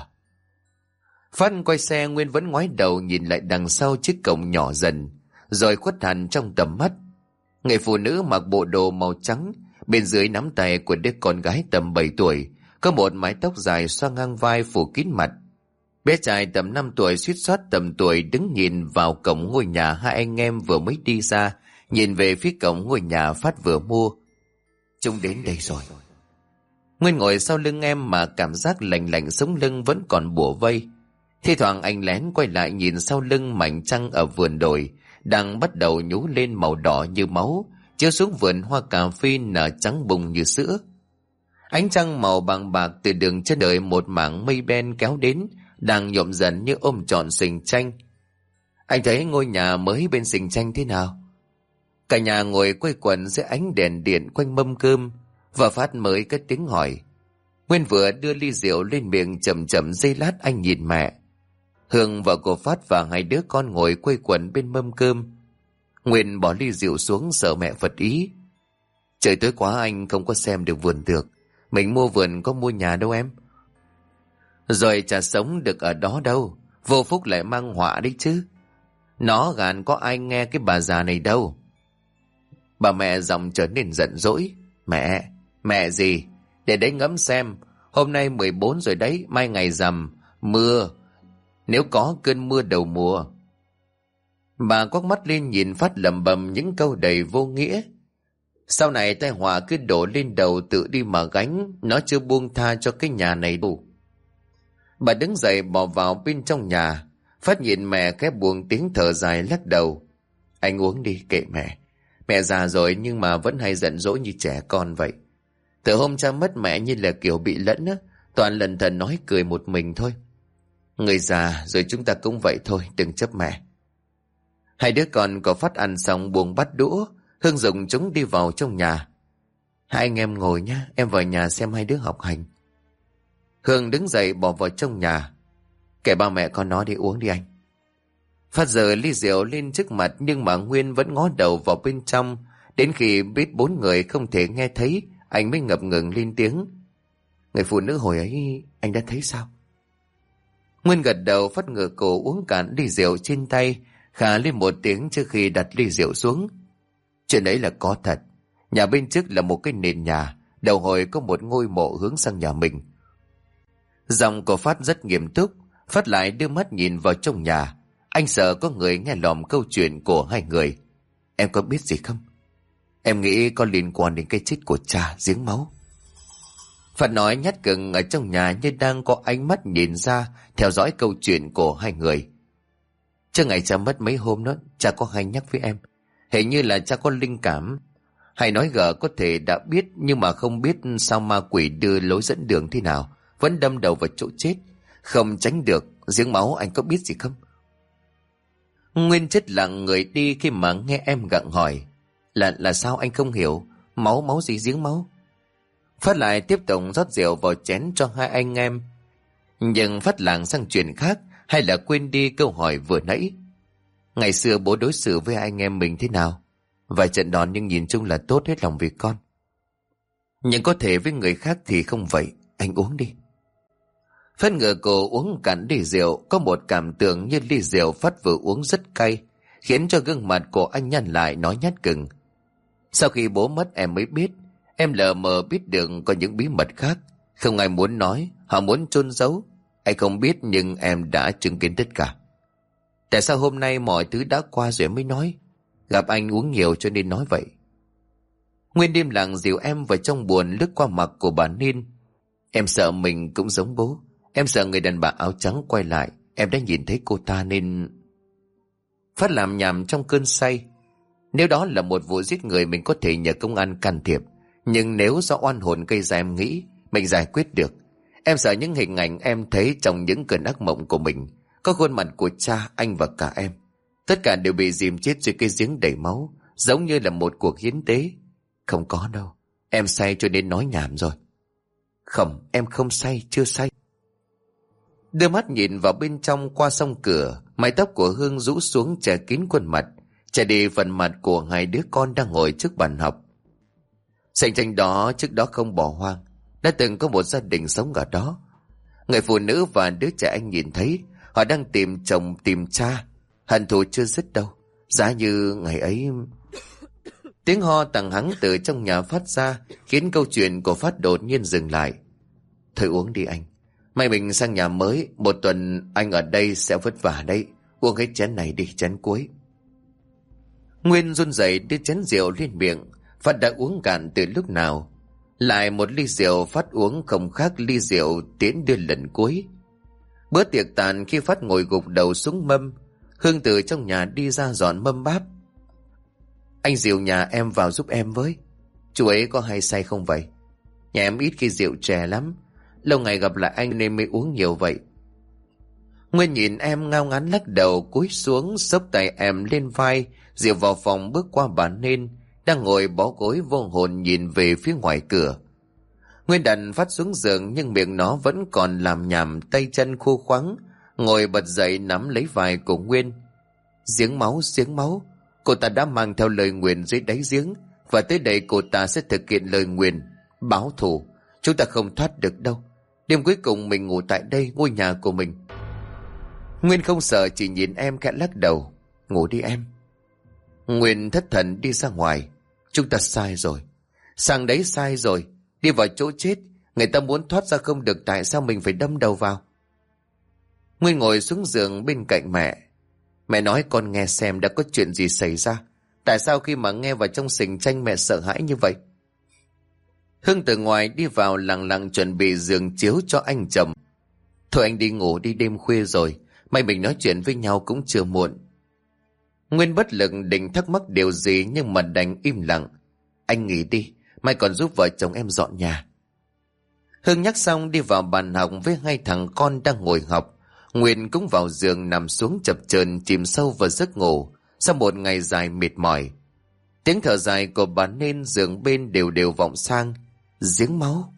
Phát quay xe, Nguyên vẫn ngoái đầu nhìn lại đằng sau chiếc cổng nhỏ dần, rồi khuất hẳn trong tầm mắt. Người phụ nữ mặc bộ đồ màu trắng, bên dưới nắm tay của đứa con gái tầm 7 tuổi, có một mái tóc dài xoa ngang vai phủ kín mặt. Bé trai tầm 5 tuổi suýt soát tầm tuổi đứng nhìn vào cổng ngôi nhà hai anh em vừa mới đi ra, nhìn về phía cổng ngôi nhà Phát vừa mua. Chúng đến đây rồi. Nguyên ngồi sau lưng em mà cảm giác lạnh lạnh sống lưng vẫn còn bủa vây. Thi thoảng anh lén quay lại nhìn sau lưng mảnh trăng ở vườn đồi đang bắt đầu nhú lên màu đỏ như máu chiếu xuống vườn hoa cà phê nở trắng bùng như sữa. Ánh trăng màu vàng bạc từ đường chân trời một mảng mây đen kéo đến, đang nhộm dần như ôm trọn sình tranh. Anh thấy ngôi nhà mới bên sình tranh thế nào? Cả nhà ngồi quây quần dưới ánh đèn điện quanh mâm cơm, và Phát mới cất tiếng hỏi. Nguyên vừa đưa ly rượu lên miệng chậm chậm, giây lát anh nhìn mẹ. Hương vợ của Phát và hai đứa con ngồi quây quần bên mâm cơm. Nguyên bỏ ly rượu xuống sợ mẹ phật ý. Trời tối quá anh không có xem được vườn tược. Mình mua vườn có mua nhà đâu em. Rồi chả sống được ở đó đâu. Vô phúc lại mang họa đấy chứ. Nó gàn có ai nghe cái bà già này đâu. Bà mẹ giọng trở nên giận dỗi. Mẹ gì? Để đấy ngẫm xem. Hôm nay 14 rồi đấy, mai ngày rằm, mưa. Nếu có cơn mưa đầu mùa. Bà quắc mắt lên nhìn Phát lẩm bẩm những câu đầy vô nghĩa. Sau này tai họa cứ đổ lên đầu tự đi mà gánh, nó chưa buông tha cho cái nhà này đủ. Bà đứng dậy bỏ vào bên trong nhà. Phát nhìn mẹ khẽ buông tiếng thở dài lắc đầu. Anh uống đi, kệ mẹ. Mẹ già rồi nhưng mà vẫn hay giận dỗi như trẻ con vậy. Từ hôm cha mất mẹ như là kiểu bị lẫn á, toàn lần thần nói cười một mình thôi. Người già rồi chúng ta cũng vậy thôi, đừng chấp mẹ. Hai đứa con có Phát ăn xong buông bát đũa, Hương dùng chúng đi vào trong nhà. Hai anh em ngồi nhá, em vào nhà xem hai đứa học hành. Hương đứng dậy bỏ vào trong nhà. Kể ba mẹ con nó đi uống đi anh. Phát giờ ly rượu lên trước mặt, nhưng mà Nguyên vẫn ngó đầu vào bên trong. Đến khi biết bốn người không thể nghe thấy, anh mới ngập ngừng lên tiếng. Người phụ nữ hồi ấy anh đã thấy sao? Nguyên gật đầu. Phát ngửa cổ uống cạn ly rượu trên tay, khà lên một tiếng trước khi đặt ly rượu xuống. Chuyện ấy là có thật. Nhà bên trước là một cái nền nhà, đầu hồi có một ngôi mộ hướng sang nhà mình. Giọng của Phát rất nghiêm túc. Phát lại đưa mắt nhìn vào trong nhà. Anh sợ có người nghe lỏm câu chuyện của hai người. Em có biết gì không? Em nghĩ có liên quan đến cái chết của cha giếng máu. Phát nói nhát cứng ở trong nhà như đang có ánh mắt nhìn ra, theo dõi câu chuyện của hai người. Trước ngày cha mất mấy hôm đó, cha có hay nhắc với em. Hình như là cha có linh cảm. Hay nói gở có thể đã biết, nhưng mà không biết sao ma quỷ đưa lối dẫn đường thế nào, vẫn đâm đầu vào chỗ chết. Không tránh được. Giếng máu anh có biết gì không? Nguyên chết lặng người đi khi mà nghe em gặng hỏi. Là sao anh không hiểu? Máu gì giếng máu? Phát lại tiếp tục rót rượu vào chén cho hai anh em. Nhưng Phát làng sang chuyện khác, hay là quên đi câu hỏi vừa nãy. Ngày xưa bố đối xử với anh em mình thế nào? Vài trận đòn nhưng nhìn chung là tốt hết lòng vì con. Nhưng có thể với người khác thì không vậy. Anh uống đi. Phát ngửa cổ uống cạn ly rượu, có một cảm tưởng như ly rượu Phát vừa uống rất cay, khiến cho gương mặt của anh nhăn lại nói nhát cứng. Sau khi bố mất em mới biết, em lờ mờ biết được có những bí mật khác, không ai muốn nói, họ muốn chôn giấu. Anh không biết nhưng em đã chứng kiến tất cả. Tại sao hôm nay mọi thứ đã qua rồi mới nói? Gặp anh uống nhiều cho nên nói vậy. Nguyên đêm lặng dìu em vào trong buồn lướt qua mặt của bà Ninh. Em sợ mình cũng giống bố. Em sợ người đàn bà áo trắng quay lại. Em đã nhìn thấy cô ta nên... Phát làm nhảm trong cơn say. Nếu đó là một vụ giết người mình có thể nhờ công an can thiệp. Nhưng nếu do oan hồn gây ra em nghĩ mình giải quyết được. Em sợ những hình ảnh em thấy trong những cơn ác mộng của mình. Có khuôn mặt của cha, anh và cả em. Tất cả đều bị dìm chết dưới cái giếng đầy máu. Giống như là một cuộc hiến tế. Không có đâu. Em say cho nên nói nhảm rồi. Không, em không say, chưa say. Đưa mắt nhìn vào bên trong qua song cửa, mái tóc của Hương rũ xuống che kín khuôn mặt, che đi phần mặt của hai đứa con đang ngồi trước bàn học. Sảnh tranh đó trước đó không bỏ hoang, đã từng có một gia đình sống ở đó. Người phụ nữ và đứa trẻ anh nhìn thấy, họ đang tìm chồng tìm cha, hận thù chưa dứt đâu. Giá như ngày ấy... Tiếng ho tằng hắng từ trong nhà phát ra, khiến câu chuyện của Phát đột nhiên dừng lại. Thôi uống đi anh. Mai mình sang nhà mới, một tuần anh ở đây sẽ vất vả đấy. Uống hết chén này đi, chén cuối. Nguyên run rẩy đưa chén rượu lên miệng. Phát đã uống cạn từ lúc nào. Lại một ly rượu Phát uống không khác ly rượu Tiến đưa lần cuối. Bữa tiệc tàn khi Phát ngồi gục đầu xuống mâm. Hương từ trong nhà đi ra dọn mâm bát. Anh dìu nhà em vào giúp em với. Chú ấy có hay say không vậy? Nhà em ít khi rượu chè lắm. Lâu ngày gặp lại anh nên mới uống nhiều vậy. Nguyên nhìn em ngao ngán lắc đầu, cúi xuống xốc tay em lên vai, dìu vào phòng bước qua bà Nên đang ngồi bó gối vô hồn nhìn về phía ngoài cửa. Nguyên đặt phát xuống giường nhưng miệng nó vẫn còn làm nhảm, tay chân khô khoắng, ngồi bật dậy nắm lấy vai của Nguyên. Giếng máu, cô ta đã mang theo lời nguyền dưới đáy giếng, và tới đây cô ta sẽ thực hiện lời nguyền báo thù. Chúng ta không thoát được đâu. Đêm cuối cùng mình ngủ tại đây, ngôi nhà của mình. Nguyên không sợ, chỉ nhìn em khẽ lắc đầu. Ngủ đi em. Nguyên thất thần đi ra ngoài. Chúng ta sai rồi. Sang đấy sai rồi. Đi vào chỗ chết. Người ta muốn thoát ra không được, tại sao mình phải đâm đầu vào? Nguyên ngồi xuống giường bên cạnh mẹ. Mẹ nói con nghe xem đã có chuyện gì xảy ra. Tại sao khi mà nghe vào trong xình tranh mẹ sợ hãi như vậy? Hưng từ ngoài đi vào lặng lặng chuẩn bị giường chiếu cho anh chồng. Thôi anh đi ngủ đi, đêm khuya rồi. May mình nói chuyện với nhau cũng chưa muộn. Nguyên bất lực định thắc mắc điều gì nhưng mà đành im lặng. Anh nghỉ đi, mai còn giúp vợ chồng em dọn nhà. Hưng nhắc xong đi vào bàn học với hai thằng con đang ngồi học. Nguyên cũng vào giường nằm xuống chập chờn chìm sâu vào giấc ngủ sau một ngày dài mệt mỏi. Tiếng thở dài của bà Nên giường bên đều đều vọng sang. Giếng máu.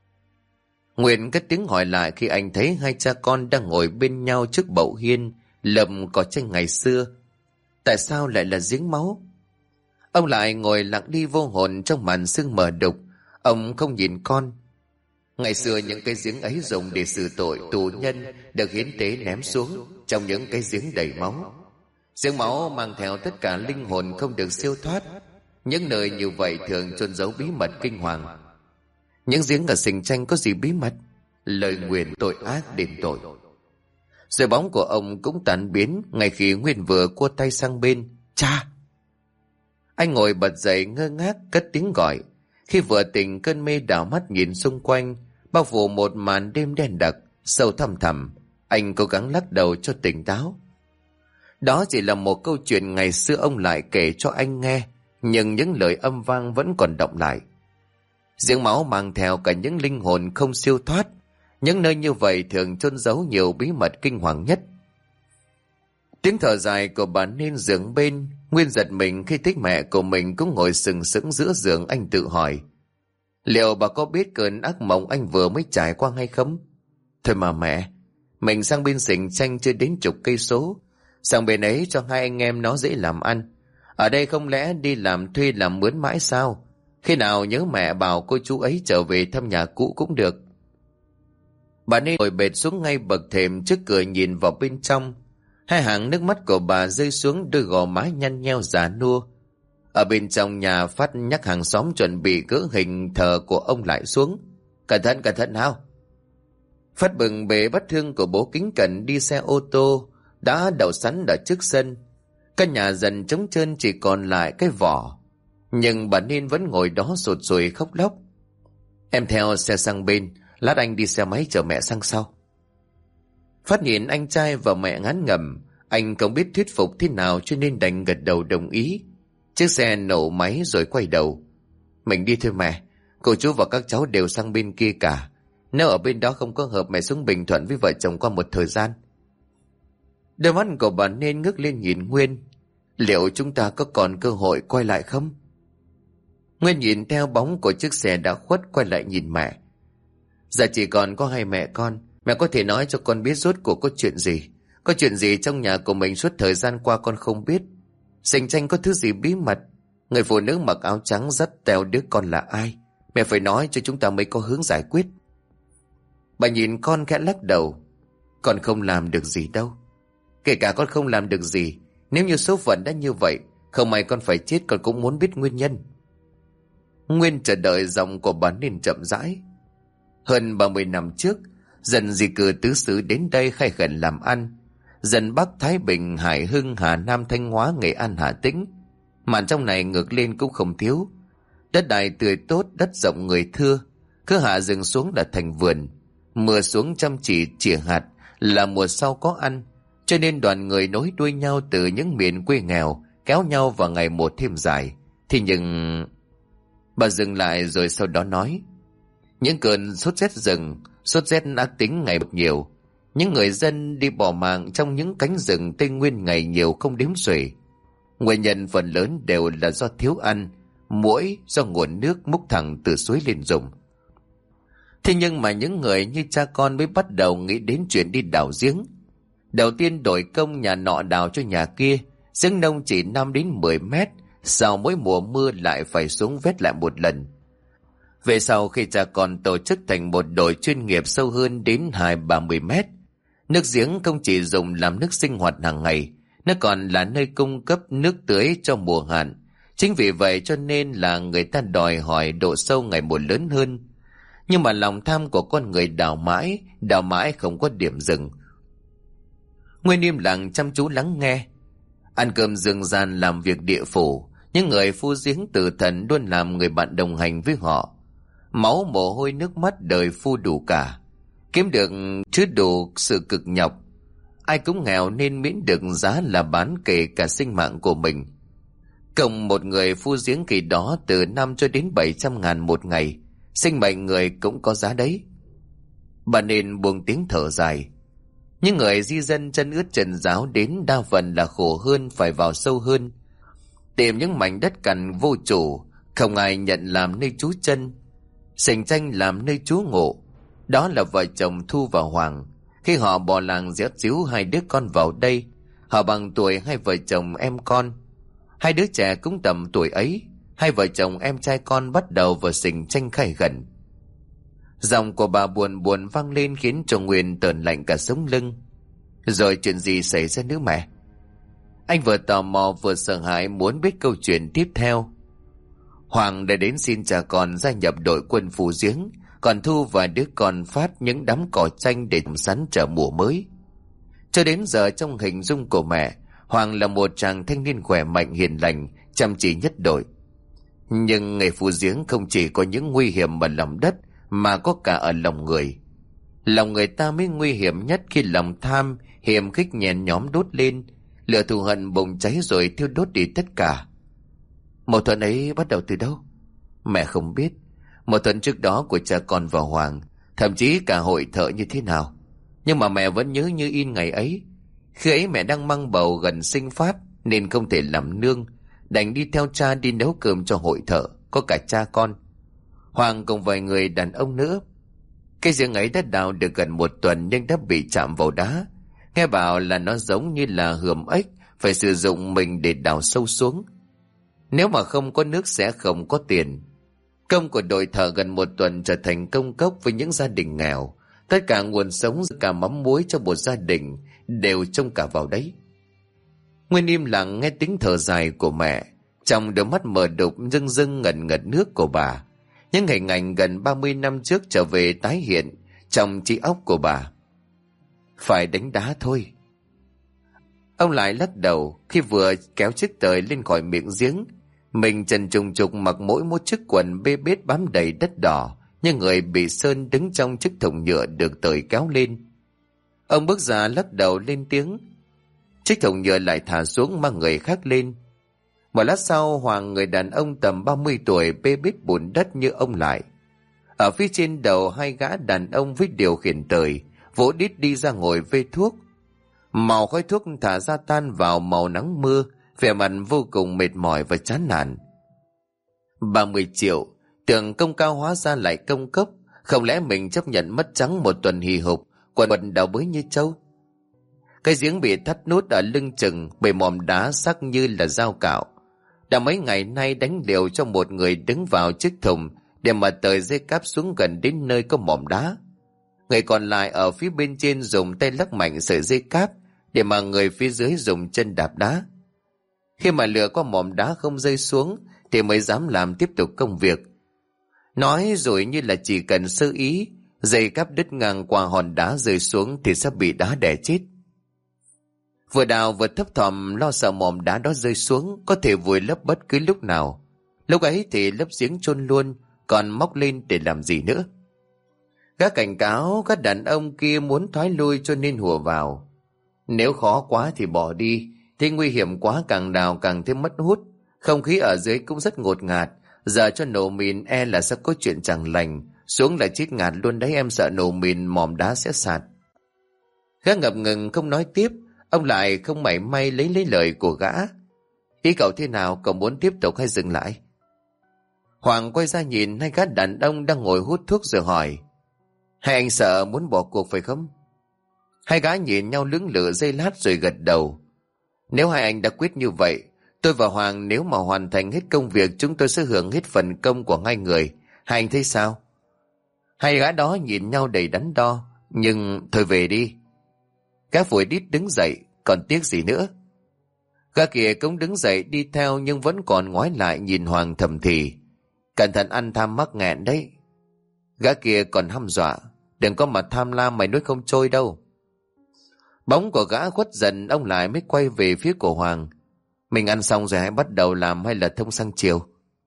Nguyên cất tiếng hỏi lại khi anh thấy hai cha con đang ngồi bên nhau trước bậu hiên lầm cỏ tranh ngày xưa. Tại sao lại là giếng máu? Ông lại ngồi lặng đi vô hồn trong màn sương mờ đục. Ông không nhìn con. Ngày xưa những cái giếng ấy dùng để xử tội tù nhân được hiến tế ném xuống trong những cái giếng đầy máu. Giếng máu mang theo tất cả linh hồn không được siêu thoát. Những nơi như vậy thường chôn giấu bí mật kinh hoàng. Những giếng ở xình tranh có gì bí mật? Lời nguyền tội ác đền tội. Rồi bóng của ông cũng tan biến ngay khi Nguyên vừa cua tay sang bên. Cha! Anh ngồi bật dậy ngơ ngác cất tiếng gọi. Khi vừa tỉnh cơn mê đảo mắt nhìn xung quanh, bao phủ một màn đêm đen đặc, sâu thăm thẳm. Anh cố gắng lắc đầu cho tỉnh táo. Đó chỉ là một câu chuyện ngày xưa ông lại kể cho anh nghe, nhưng những lời âm vang vẫn còn đọng lại. Giếng máu mang theo cả những linh hồn không siêu thoát. Những nơi như vậy thường chôn giấu nhiều bí mật kinh hoàng nhất. Tiếng thở dài của bà Nên giường bên. Nguyên giật mình khi thấy mẹ của mình cũng ngồi sừng sững giữa giường. Anh tự hỏi, liệu bà có biết cơn ác mộng anh vừa mới trải qua hay không? Thôi mà mẹ, mình sang bên xình tranh chưa đến chục cây số, sang bên ấy cho hai anh em nó dễ làm ăn. Ở đây không lẽ đi làm thuê làm mướn mãi sao? Khi nào nhớ mẹ bảo cô chú ấy trở về thăm nhà cũ cũng được. Bà Nên ngồi bệt xuống ngay bậc thềm trước cửa nhìn vào bên trong. Hai hàng nước mắt của bà rơi xuống đôi gò má nhăn nheo già nua. Ở bên trong nhà Phát nhắc hàng xóm chuẩn bị gỡ hình thờ của ông lại xuống. Cẩn thận nào. Phát bừng bề bắt thương của bố Kính Cẩn đi xe ô tô đã đậu sẵn ở trước sân. Căn nhà dần trống trơn chỉ còn lại cái vỏ. Nhưng bà Nên vẫn ngồi đó sụt sùi khóc lóc. Em theo xe sang bên, lát anh đi xe máy chở mẹ sang sau. Phát nhìn anh trai và mẹ ngán ngẩm. Anh không biết thuyết phục thế nào cho nên đành gật đầu đồng ý. Chiếc xe nổ máy rồi quay đầu. Mình đi thôi mẹ, cô chú và các cháu đều sang bên kia cả. Nếu ở bên đó không có hợp, mẹ xuống Bình Thuận với vợ chồng qua một thời gian. Đôi mắt của bà Nên ngước lên nhìn Nguyên. Liệu chúng ta có còn cơ hội quay lại không? Nguyên nhìn theo bóng của chiếc xe đã khuất, quay lại nhìn mẹ. Giờ chỉ còn có hai mẹ con. Mẹ có thể nói cho con biết rốt cuộc có chuyện gì? Có chuyện gì trong nhà của mình suốt thời gian qua con không biết? Xình tranh có thứ gì bí mật? Người phụ nữ mặc áo trắng dắt theo đứa con là ai? Mẹ phải nói cho chúng ta mới có hướng giải quyết. Bà nhìn con khẽ lắc đầu. Con không làm được gì đâu. Kể cả con không làm được gì, nếu như số phận đã như vậy, không may con phải chết, con cũng muốn biết nguyên nhân. Nguyên chờ đợi giọng của bà Nên chậm rãi. Hơn 30 năm trước, dần di cư tứ xứ đến đây khai khẩn làm ăn. Dần Bắc Thái Bình, Hải Hưng, Hà Nam, Thanh Hóa, Nghệ An, Hà Tĩnh. Màn trong này ngược lên cũng không thiếu. Đất đai tươi tốt, đất rộng người thưa. Cứ hạ rừng xuống là thành vườn. Mưa xuống chăm chỉ chỉa hạt là mùa sau có ăn. Cho nên đoàn người nối đuôi nhau từ những miền quê nghèo kéo nhau vào ngày một thêm dài. Thì nhưng... Bà dừng lại rồi sau đó nói, những cơn sốt rét rừng, sốt rét ác tính ngày một nhiều. Những người dân đi bỏ mạng trong những cánh rừng Tây Nguyên ngày nhiều không đếm xuể. Nguyên nhân phần lớn đều là do thiếu ăn, muỗi do nguồn nước múc thẳng từ suối lên dùng. Thế nhưng mà những người như cha con mới bắt đầu nghĩ đến chuyện đi đào giếng. Đầu tiên đổi công nhà nọ đào cho nhà kia, giếng nông chỉ 5 đến 10 mét, sau mỗi mùa mưa lại phải xuống vét lại một lần. Về sau khi cha con tổ chức thành một đội chuyên nghiệp sâu hơn đến 20-30 mét, nước giếng không chỉ dùng làm nước sinh hoạt hàng ngày, nó còn là nơi cung cấp nước tưới cho mùa hạn. Chính vì vậy cho nên là người ta đòi hỏi độ sâu ngày một lớn hơn. Nhưng mà lòng tham của con người đào mãi không có điểm dừng. Nguyên im lặng chăm chú lắng nghe. Ăn cơm rừng gian làm việc địa phủ, những người phu giếng tử thần luôn làm người bạn đồng hành với họ. Máu mồ hôi nước mắt đời phu đủ cả, kiếm được chứ đủ sự cực nhọc. Ai cũng nghèo nên miễn được giá là bán kể cả sinh mạng của mình. Cộng một người phu giếng kỳ đó từ 5 cho đến 700 ngàn một ngày, sinh mệnh người cũng có giá đấy. Bà nên buông tiếng thở dài. Những người di dân chân ướt trần giáo đến đa phần là khổ hơn, phải vào sâu hơn, tìm những mảnh đất cằn vô chủ, không ai nhận làm nơi trú chân. Sành Tranh làm nơi trú ngụ. Đó là vợ chồng Thu và Hoàng. Khi họ bỏ làng dắt díu hai đứa con vào đây, họ bằng tuổi hai vợ chồng em con. Hai đứa trẻ cũng tầm tuổi ấy, hai vợ chồng em trai con bắt đầu vào Sành Tranh khai gần. Giọng của bà buồn buồn vang lên khiến cho Nguyên tởn lạnh cả sống lưng. Rồi chuyện gì xảy ra nữa mẹ? Anh vừa tò mò vừa sợ hãi muốn biết câu chuyện tiếp theo. Hoàng đã đến xin cha con gia nhập đội quân phù giếng, còn Thu và đứa con phát những đám cỏ chanh để sắn chờ mùa mới. Cho đến giờ trong hình dung của mẹ, Hoàng là một chàng thanh niên khỏe mạnh hiền lành, chăm chỉ nhất đội. Nhưng nghề phù giếng không chỉ có những nguy hiểm ở lòng đất mà có cả ở lòng người. Lòng người ta mới nguy hiểm nhất khi lòng tham, hiềm khích nhen nhóm đốt lên, lửa thù hận bùng cháy rồi thiêu đốt đi tất cả. Mâu thuẫn ấy bắt đầu từ đâu? Mẹ không biết. Mâu thuẫn trước đó của cha con và Hoàng, thậm chí cả hội thợ như thế nào. Nhưng mà mẹ vẫn nhớ như in ngày ấy. Khi ấy mẹ đang mang bầu gần sinh phát nên không thể làm nương, đành đi theo cha đi nấu cơm cho hội thợ, có cả cha con, Hoàng cùng vài người đàn ông nữa. Cái giếng ấy đã đào được gần 1 tuần nhưng đã bị chạm vào đá. Nghe bảo là nó giống như là hườm ếch, phải sử dụng mình để đào sâu xuống. Nếu mà không có nước sẽ không có tiền. Công của đội thợ gần 1 tuần trở thành công cốc với những gia đình nghèo. Tất cả nguồn sống, cả mắm muối cho một gia đình đều trông cả vào đấy. Nguyên im lặng nghe tiếng thở dài của mẹ. Trong đôi mắt mờ đục rưng rưng ngần ngật nước của bà. Những hình ảnh gần 30 năm trước trở về tái hiện trong trí óc của bà. Phải đánh đá thôi. Ông lại lắc đầu khi vừa kéo chiếc tời lên khỏi miệng giếng. Mình trần trùng trục mặc mỗi một chiếc quần bê bết bám đầy đất đỏ, như người bị sơn đứng trong chiếc thùng nhựa được tời kéo lên. Ông bước ra lắc đầu lên tiếng. Chiếc thùng nhựa lại thả xuống mang người khác lên. Một lát sau, Hoàng, người đàn ông tầm 30 tuổi bê bết bùn đất như ông lại. Ở phía trên đầu hai gã đàn ông với điều khiển tời, vỗ đít đi ra ngồi vê thuốc. Màu khói thuốc thả ra tan vào màu nắng mưa, vẻ mặt vô cùng mệt mỏi và chán nản. 30 triệu, tưởng công cao hóa ra lại công cốc. Không lẽ mình chấp nhận mất trắng 1 tuần hì hục, quần đào bới như trâu? Cái giếng bị thắt nút ở lưng chừng bởi mỏm đá sắc như là dao cạo. Đã mấy ngày nay đánh liều cho một người đứng vào chiếc thùng để mà tời dây cáp xuống gần đến nơi có mỏm đá. Người còn lại ở phía bên trên dùng tay lắc mạnh sợi dây cáp để mà người phía dưới dùng chân đạp đá. Khi mà lửa qua mỏm đá không rơi xuống thì mới dám làm tiếp tục công việc. Nói rồi như là chỉ cần sơ ý, dây cáp đứt ngang qua hòn đá rơi xuống thì sẽ bị đá đè chết. Vừa đào vừa thấp thỏm lo sợ mỏm đá đó rơi xuống có thể vùi lấp bất cứ lúc nào. Lúc ấy thì lấp giếng chôn luôn, còn móc lên để làm gì nữa? Các cảnh cáo các đàn ông kia muốn thoái lui cho nên hùa vào. Nếu khó quá thì bỏ đi, thì nguy hiểm quá, càng đào càng thêm mất hút. Không khí ở dưới cũng rất ngột ngạt, giờ cho nổ mìn e là sẽ có chuyện chẳng lành, xuống là chết ngạt luôn đấy, em sợ nổ mìn mỏm đá sẽ sạt. Gã ngập ngừng không nói tiếp, ông lại không mảy may lấy lời của gã. Ý cậu thế nào, cậu muốn tiếp tục hay dừng lại? Hoàng quay ra nhìn hai gã đàn ông đang ngồi hút thuốc rồi hỏi, hai anh sợ muốn bỏ cuộc phải không? Hai gã nhìn nhau lưỡng lự giây lát rồi gật đầu. Nếu hai anh đã quyết như vậy, tôi và Hoàng nếu mà hoàn thành hết công việc, chúng tôi sẽ hưởng hết phần công của hai người. Hai anh thấy sao? Hai gã đó nhìn nhau đầy đắn đo. Nhưng thôi về đi. Gã vội đít đứng dậy, còn tiếc gì nữa. Gã kia cũng đứng dậy đi theo, nhưng vẫn còn ngoái lại nhìn Hoàng thầm thì, cẩn thận ăn tham mắc nghẹn đấy. Gã kia còn hăm dọa, đừng có mà tham lam, mày nuốt không trôi đâu. Bóng của gã khuất dần, ông lại mới quay về phía của Hoàng. Mình ăn xong rồi hãy bắt đầu làm hay là thông sang chiều?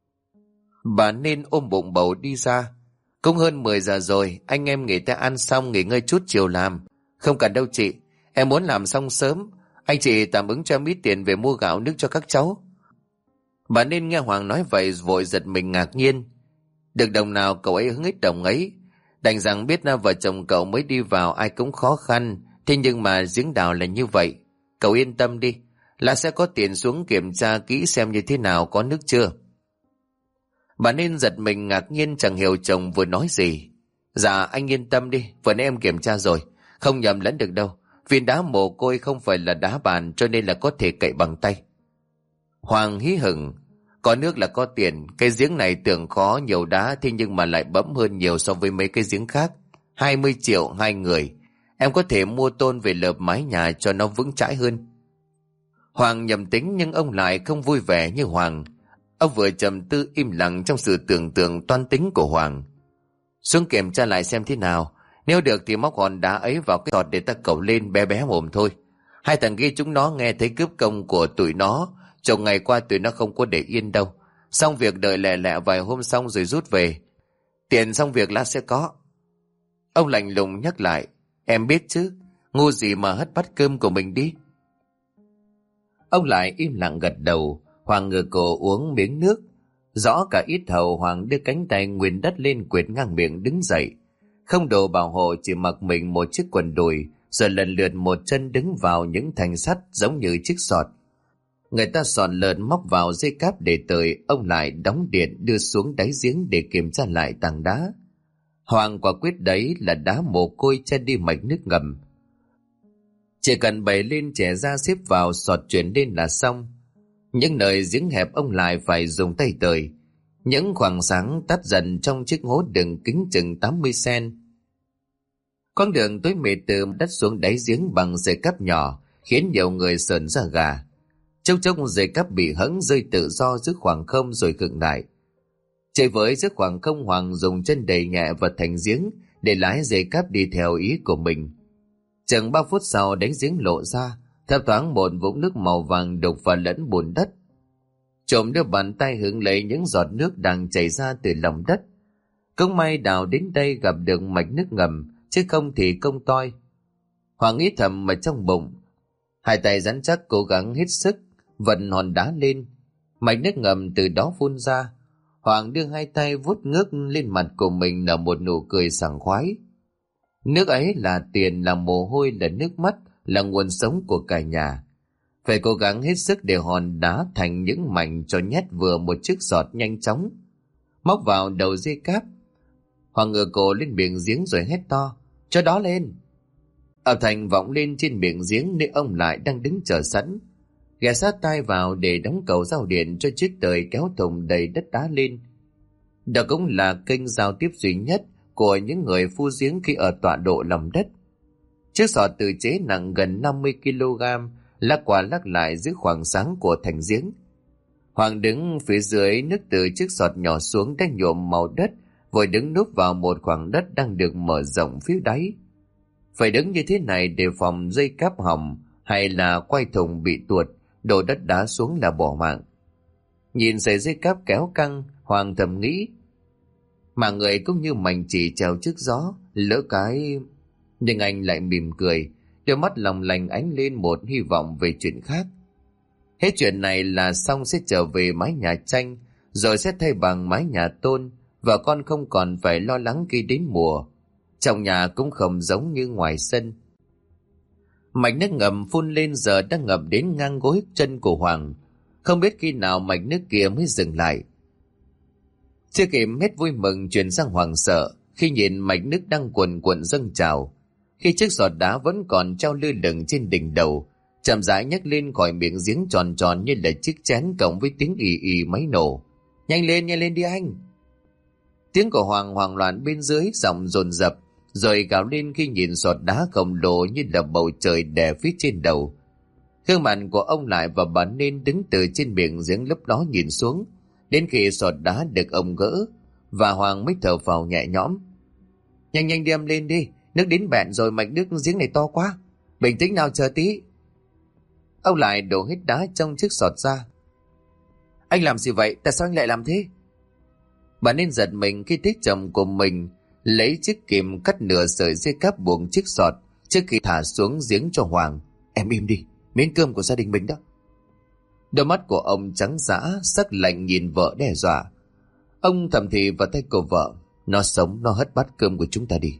Bà nên ôm bụng bầu đi ra. Cũng hơn 10 giờ rồi, anh em nghỉ ta ăn xong nghỉ ngơi chút chiều làm. Không cần đâu chị, em muốn làm xong sớm. Anh chị tạm ứng cho em ít tiền về mua gạo nước cho các cháu. Bà nên nghe Hoàng nói vậy vội giật mình ngạc nhiên. Được đồng nào cậu ấy hứng ít đồng ấy. Đành rằng biết là vợ chồng cậu mới đi vào ai cũng khó khăn, thế nhưng mà giếng đào là như vậy. Cậu yên tâm đi, là sẽ có tiền xuống kiểm tra kỹ xem như thế nào, có nước chưa. Bà nên giật mình ngạc nhiên chẳng hiểu chồng vừa nói gì. Dạ anh yên tâm đi, vừa nãy em kiểm tra rồi, không nhầm lẫn được đâu. Viên đá mồ côi không phải là đá bàn, cho nên là có thể cậy bằng tay. Hoàng hí hửng, có nước là có tiền, cái giếng này tưởng khó nhiều đá, thế nhưng mà lại bẫm hơn nhiều so với mấy cái giếng khác. 20 triệu hai người, em có thể mua tôn về lợp mái nhà cho nó vững chãi hơn. Hoàng nhầm tính nhưng ông lại không vui vẻ như Hoàng. Ông vừa trầm tư im lặng trong sự tưởng tượng toan tính của Hoàng. Xuống kiểm tra lại xem thế nào, nếu được thì móc hòn đá ấy vào cái sọt để ta cẩu lên bé bé mồm thôi. Hai thằng kia chúng nó nghe thấy cướp công của tụi nó, chồng ngày qua tụi nó không có để yên đâu. Xong việc đợi lẹ lẹ vài hôm xong rồi rút về. Tiền xong việc lát sẽ có. Ông lạnh lùng nhắc lại, em biết chứ, ngu gì mà hất bát cơm của mình đi. Ông lại im lặng gật đầu. Hoàng ngửa cổ uống miếng nước. Rõ cả ít hầu, Hoàng đưa cánh tay nguyên đất lên quệt ngang miệng đứng dậy. Không đồ bảo hộ, chỉ mặc mình một chiếc quần đùi, rồi lần lượt một chân đứng vào những thành sắt giống như chiếc sọt. Người ta sòn lợn móc vào dây cáp để tời, ông lại đóng điện đưa xuống đáy giếng để kiểm tra lại tảng đá. Hoàng quả quyết đấy là đá mồ côi che đi mạch nước ngầm. Chỉ cần bày lên chẻ ra xếp vào sọt chuyển lên là xong. Những nơi giếng hẹp ông lại phải dùng tay tời. Những khoảng sáng tắt dần trong chiếc hố đường kính chừng 80 cm. Con đường tối mịt từ đất xuống đáy giếng bằng dây cáp nhỏ khiến nhiều người sởn da gà. Trông trông dây cáp bị hẫng rơi tự do giữa khoảng không rồi khựng lại. Chạy với giữa khoảng không, Hoàng dùng chân đẩy nhẹ vào thành giếng để lái dây cáp đi theo ý của mình. Chừng 3 phút sau, đáy giếng lộ ra, thấp thoáng một vũng nước màu vàng đục và lẫn bùn đất. Trộm đưa bàn tay hứng lấy những giọt nước đang chảy ra từ lòng đất. Cũng may đào đến đây gặp được mạch nước ngầm, chứ không thì công toi. Hoàng nghĩ thầm ở trong bụng. Hai tay rắn chắc cố gắng hết sức vận hòn đá lên. Mạch nước ngầm từ đó phun ra. Hoàng đưa hai tay vuốt ngước lên mặt của mình, nở một nụ cười sảng khoái. Nước ấy là tiền, là mồ hôi, là nước mắt, là nguồn sống của cả nhà. Phải cố gắng hết sức để hòn đá thành những mảnh cho nhét vừa một chiếc giọt nhanh chóng. Móc vào đầu dây cáp. Hoàng ngửa cổ lên miệng giếng rồi hét to, cho đó lên. Âm thanh vọng lên trên miệng giếng nơi ông lại đang đứng chờ sẵn. Ghé sát tai vào để đóng cầu giao điện cho chiếc tời kéo thùng đầy đất đá lên. Đó cũng là kênh giao tiếp duy nhất của những người phu giếng khi ở tọa độ lòng đất. Chiếc sọt tự chế nặng gần 50 kg lắc qua lắc lại dưới khoảng sáng của thành giếng. Hoàng đứng phía dưới, nước từ chiếc sọt nhỏ xuống đã nhuộm màu đất, vội đứng núp vào một khoảng đất đang được mở rộng phía đáy. Phải đứng như thế này để phòng dây cáp hỏng hay là quay thùng bị tuột, đổ đất đá xuống là bỏ mạng. Nhìn sợi dây cáp kéo căng, Hoàng thầm nghĩ, mà người cũng như mảnh chỉ treo trước gió, lỡ cái... Nhưng anh lại mỉm cười, đôi mắt lòng lành ánh lên một hy vọng về chuyện khác. Hết chuyện này là xong sẽ trở về mái nhà tranh, rồi sẽ thay bằng mái nhà tôn, và con không còn phải lo lắng khi đến mùa. Trong nhà cũng không giống như ngoài sân. Mạch nước ngầm phun lên giờ đã ngập đến ngang gối chân của Hoàng. Không biết khi nào mạch nước kia mới dừng lại. Chưa kịp hết vui mừng chuyển sang hoảng sợ khi nhìn mạch nước đang cuồn cuộn dâng trào. Khi chiếc giọt đá vẫn còn treo lơ lửng trên đỉnh đầu, chậm rãi nhấc lên khỏi miệng giếng tròn tròn như là chiếc chén cộng với tiếng ì ì máy nổ. Nhanh lên đi anh! Tiếng của Hoàng hoảng loạn bên dưới, giọng dồn dập rồi gào lên khi nhìn giọt đá khổng lồ như là bầu trời đè phía trên đầu. Gương mặt của ông Lại và bà Nên đứng từ trên miệng giếng lúc đó nhìn xuống, đến khi giọt đá được ông gỡ, và Hoàng mới thở phào nhẹ nhõm. Nhanh đem lên đi, nước đến bẹn rồi, mạch nước giếng này to quá. Bình tĩnh nào, chờ tí. Ông Lại đổ hết đá trong chiếc giọt ra. Anh làm gì vậy? Tại sao anh lại làm thế? Bà Nên giật mình khi thấy chồng của mình lấy chiếc kìm cắt nửa sợi dây cáp buộc chiếc giọt trước khi thả xuống giếng cho Hoàng. Em im đi, miếng cơm của gia đình mình đó. Đôi mắt của ông trắng dã, sắc lạnh nhìn vợ đe dọa. Ông thầm thì vào tay của vợ. Nó sống, nó hất bát cơm của chúng ta đi.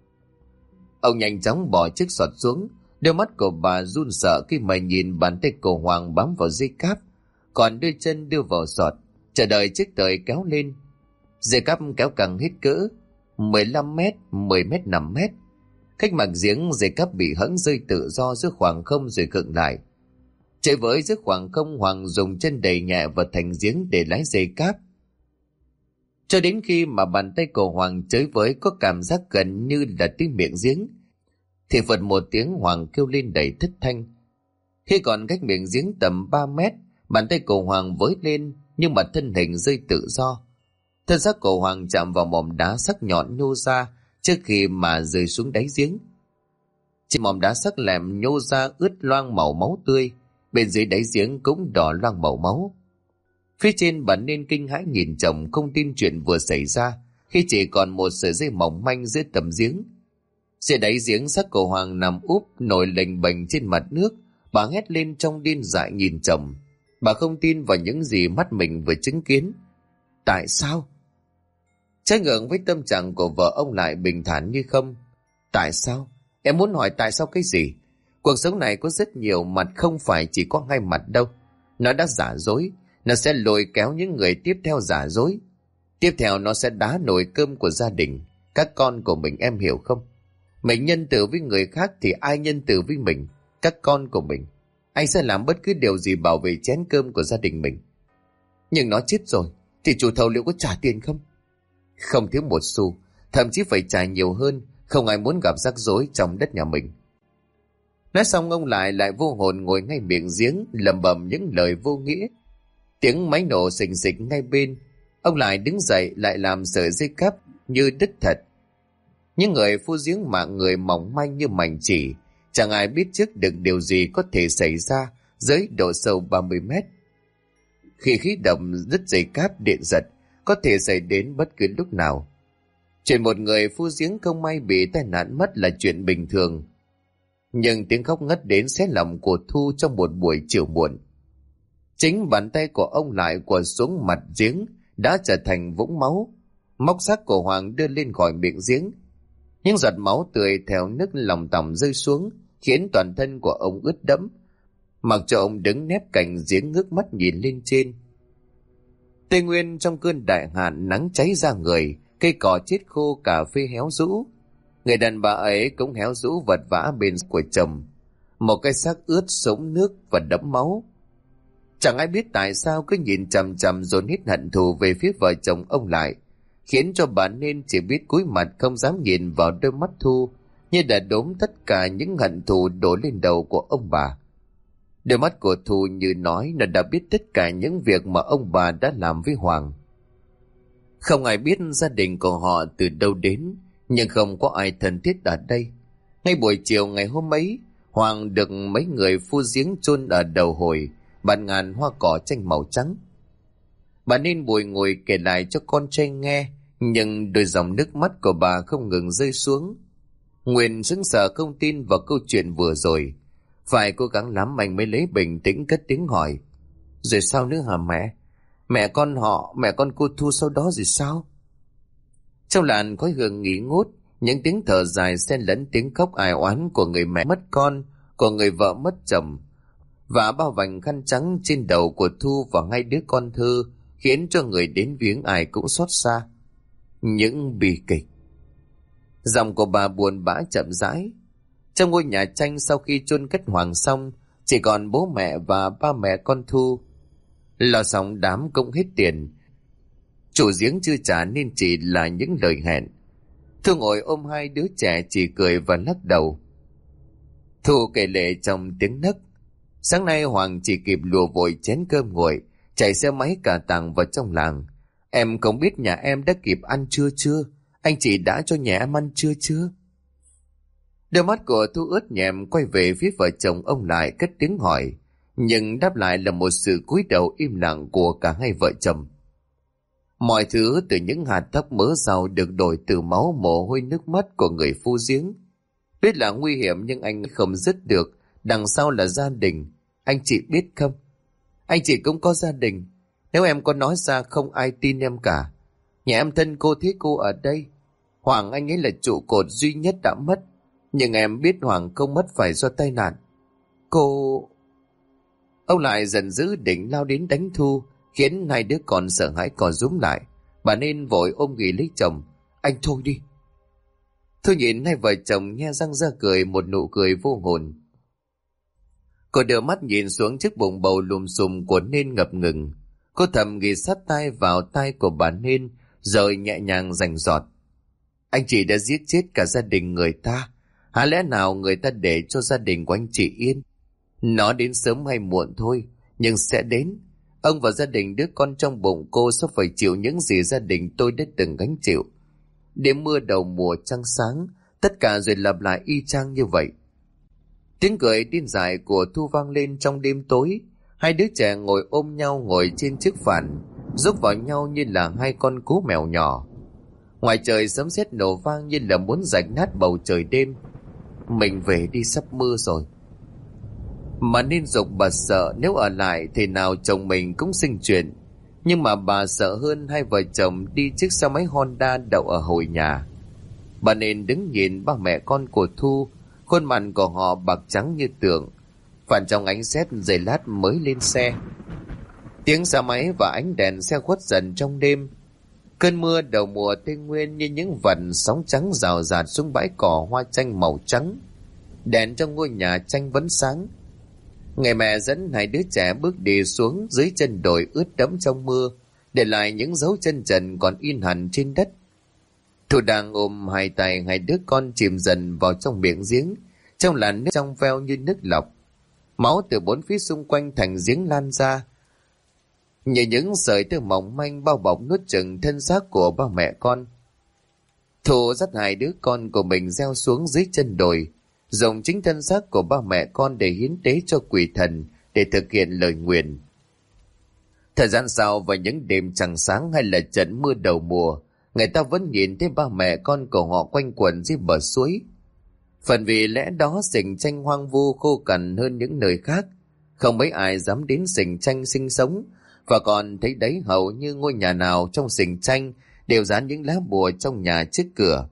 Ông nhanh chóng bỏ chiếc giọt xuống. Đôi mắt của bà run sợ khi mà nhìn bàn tay của Hoàng bám vào dây cáp, còn đôi chân đưa vào giọt, chờ đợi chiếc tời kéo lên. Dây cáp kéo càng hết cỡ 15 mét, 10 mét, 5 mét. Cách mặt giếng, dây cáp bị hẫng rơi tự do giữa khoảng không rồi khựng lại. Chạy với giữa khoảng không, Hoàng dùng chân đẩy nhẹ vào thành giếng để lái dây cáp. Cho đến khi mà bàn tay của Hoàng chới với có cảm giác gần như là tới miệng giếng, thì phật một tiếng Hoàng kêu lên đầy thất thanh. Khi còn cách miệng giếng tầm 3 mét, bàn tay của Hoàng với lên nhưng mà thân hình rơi tự do. Thân xác của Hoàng chạm vào mỏm đá sắc nhọn nhô ra trước khi mà rơi xuống đáy giếng. Trên mỏm đá sắc lẹm nhô ra ướt loang màu máu tươi, bên dưới đáy giếng cũng đỏ loang màu máu. Phía trên bà Nên kinh hãi nhìn chồng, không tin chuyện vừa xảy ra khi chỉ còn một sợi dây mỏng manh dưới tầm giếng. Dưới đáy giếng, xác của Hoàng nằm úp nổi lềnh bềnh trên mặt nước. Bà hét lên trong điên dại nhìn chồng. Bà không tin vào những gì mắt mình vừa chứng kiến. Tại sao? Trái ngược với tâm trạng của vợ, ông lại bình thản như không. Tại sao? Em muốn hỏi tại sao cái gì? Cuộc sống này có rất nhiều mặt, không phải chỉ có hai mặt đâu. Nó đã giả dối, nó sẽ lôi kéo những người tiếp theo giả dối. Tiếp theo nó sẽ đá nồi cơm của gia đình, các con của mình, em hiểu không? Mình nhân từ với người khác thì ai nhân từ với mình, các con của mình? Anh sẽ làm bất cứ điều gì bảo vệ chén cơm của gia đình mình. Nhưng nó chết rồi thì chủ thầu liệu có trả tiền không? Không thiếu một xu, thậm chí phải trả nhiều hơn. Không ai muốn gặp rắc rối trong đất nhà mình. Nói xong ông lại vô hồn ngồi ngay miệng giếng, lẩm bẩm những lời vô nghĩa. Tiếng máy nổ xình xịch ngay bên. Ông lại đứng dậy, lại làm sợi dây cáp như đứt thật. Những người phu giếng mạng người mỏng manh như mảnh chỉ, chẳng ai biết trước được điều gì có thể xảy ra dưới độ sâu 30 mét. Khi khí động đứt dây cáp, điện giật có thể xảy đến bất cứ lúc nào. Chuyện một người phu giếng không may bị tai nạn mất là chuyện bình thường. Nhưng tiếng khóc ngất đến xé lòng của Thu trong một buổi chiều muộn. Chính bàn tay của ông lại quờ xuống mặt giếng đã trở thành vũng máu. Móc xác của Hoàng đưa lên khỏi miệng giếng. Những giọt máu tươi theo nước lòng tòng rơi xuống, khiến toàn thân của ông ướt đẫm, mặc cho ông đứng nép cạnh giếng ngước mắt nhìn lên trên. Tây Nguyên trong cơn đại hạn, nắng cháy ra người, cây cỏ chết khô, cà phê héo rũ. Người đàn bà ấy cũng héo rũ vật vã bên của chồng, một cái xác ướt sũng nước và đẫm máu. Chẳng ai biết tại sao cứ nhìn chằm chằm dồn hết hận thù về phía vợ chồng ông lại, khiến cho bà Nên chỉ biết cúi mặt không dám nhìn vào đôi mắt Thu, như đã đốm tất cả những hận thù đổ lên đầu của ông bà. Đôi mắt của Thu như nói là đã biết tất cả những việc mà ông bà đã làm với Hoàng. Không ai biết gia đình của họ từ đâu đến, nhưng không có ai thân thiết ở đây. Ngay buổi chiều ngày hôm ấy, Hoàng được mấy người phu giếng chôn ở đầu hồi, bàn ngàn hoa cỏ tranh màu trắng. Bà Nên bùi ngồi kể lại cho con trai nghe, nhưng đôi dòng nước mắt của bà không ngừng rơi xuống. Nguyên sững sờ không tin vào câu chuyện vừa rồi. Phải cố gắng lắm anh mới lấy bình tĩnh cất tiếng hỏi. Rồi sao nữa hả mẹ? Mẹ con cô Thu sau đó rồi sao? Trong làn khói hương nghỉ ngút, những tiếng thở dài xen lẫn tiếng khóc ai oán của người mẹ mất con, của người vợ mất chồng, và bao vành khăn trắng trên đầu của Thu và hai đứa con thơ khiến cho người đến viếng ai cũng xót xa. Những bi kịch. Giọng của bà buồn bã chậm rãi. Trong ngôi nhà tranh sau khi chôn cất Hoàng xong, chỉ còn bố mẹ và ba mẹ con Thu. Lo xong đám cũng hết tiền. Chủ giếng chưa trả nên chỉ là những lời hẹn. Thu ngồi ôm hai đứa trẻ chỉ cười và lắc đầu. Thu kể lệ trong tiếng nấc. Sáng nay Hoàng chỉ kịp lùa vội chén cơm nguội, chạy xe máy cả tàng vào trong làng. Em không biết nhà em đã kịp ăn trưa chưa? Anh chị đã cho nhà em ăn trưa chưa? Đôi mắt của Thu ướt nhẹm quay về phía vợ chồng ông lại cất tiếng hỏi, nhưng đáp lại là một sự cúi đầu im lặng của cả hai vợ chồng. Mọi thứ từ những hạt thóc mỡ rau được đổi từ máu mồ hôi nước mắt của người phu giếng. Biết là nguy hiểm nhưng anh không dứt được, đằng sau là gia đình. Anh chị biết không? Anh chị cũng có gia đình. Nếu em có nói ra không ai tin em cả. Nhà em thân cô thế cô ở đây. Hoàng anh ấy là trụ cột duy nhất đã mất. Nhưng em biết Hoàng không mất phải do tai nạn. Cô... Ông lại giận dữ định lao đến đánh Thu, khiến hai đứa con sợ hãi co rúm lại. Bà nên vội ôm ghì lấy chồng. Anh thôi đi. Thu nhìn hai vợ chồng nhe răng ra cười một nụ cười vô hồn. Cô đưa mắt nhìn xuống chiếc bụng bầu lùm xùm của Nên ngập ngừng. Cô thầm ghì sát tai vào tai của bà Nên, rồi nhẹ nhàng rành giọt. Anh chị đã giết chết cả gia đình người ta. Hả lẽ nào người ta để cho gia đình của anh chị yên? Nó đến sớm hay muộn thôi, nhưng sẽ đến. Ông và gia đình đứa con trong bụng cô sẽ phải chịu những gì gia đình tôi đã từng gánh chịu. Đêm mưa đầu mùa trăng sáng, tất cả rồi lặp lại y chang như vậy. Tiếng cười điên dại của Thu vang lên trong đêm tối. Hai đứa trẻ ngồi ôm nhau ngồi trên chiếc phản, rúc vào nhau như là hai con cú mèo nhỏ. Ngoài trời sấm sét nổ vang như là muốn rạch nát bầu trời đêm. Mình về đi, sắp mưa rồi. Mà Nên dục bà sợ nếu ở lại thì nào chồng mình cũng sinh chuyện. Nhưng mà bà sợ hơn hai vợ chồng đi chiếc xe máy Honda đậu ở hồi nhà. Bà Nên đứng nhìn ba mẹ con của Thu, khuôn mặt của họ bạc trắng như tượng, phản trong ánh sét giây lát mới lên xe. Tiếng xe máy và ánh đèn xe khuất dần trong đêm. Cơn mưa đầu mùa Tây Nguyên như những vần sóng trắng rào rạt xuống bãi cỏ hoa chanh màu trắng. Đèn trong ngôi nhà tranh vẫn sáng. Người mẹ dẫn hai đứa trẻ bước đi xuống dưới chân đồi ướt đẫm trong mưa, để lại những dấu chân trần còn in hẳn trên đất. Thu đang ôm hai tay hai đứa con chìm dần vào trong miệng giếng, trong làn nước trong veo như nước lọc. Máu từ bốn phía xung quanh thành giếng lan ra, như những sợi tơ mỏng manh bao bọc nuốt chửng thân xác của ba mẹ con. Thu dắt hai đứa con của mình gieo xuống dưới chân đồi, dùng chính thân xác của ba mẹ con để hiến tế cho quỷ thần, để thực hiện lời nguyền. Thời gian sau và những đêm trăng sáng hay là trận mưa đầu mùa, người ta vẫn nhìn thấy ba mẹ con của họ quanh quẩn dưới bờ suối. Phần vì lẽ đó Sình Tranh hoang vu khô cằn hơn những nơi khác, không mấy ai dám đến Sình Tranh sinh sống, và còn thấy đấy hầu như ngôi nhà nào trong Sình Tranh đều dán những lá bùa trong nhà trước cửa.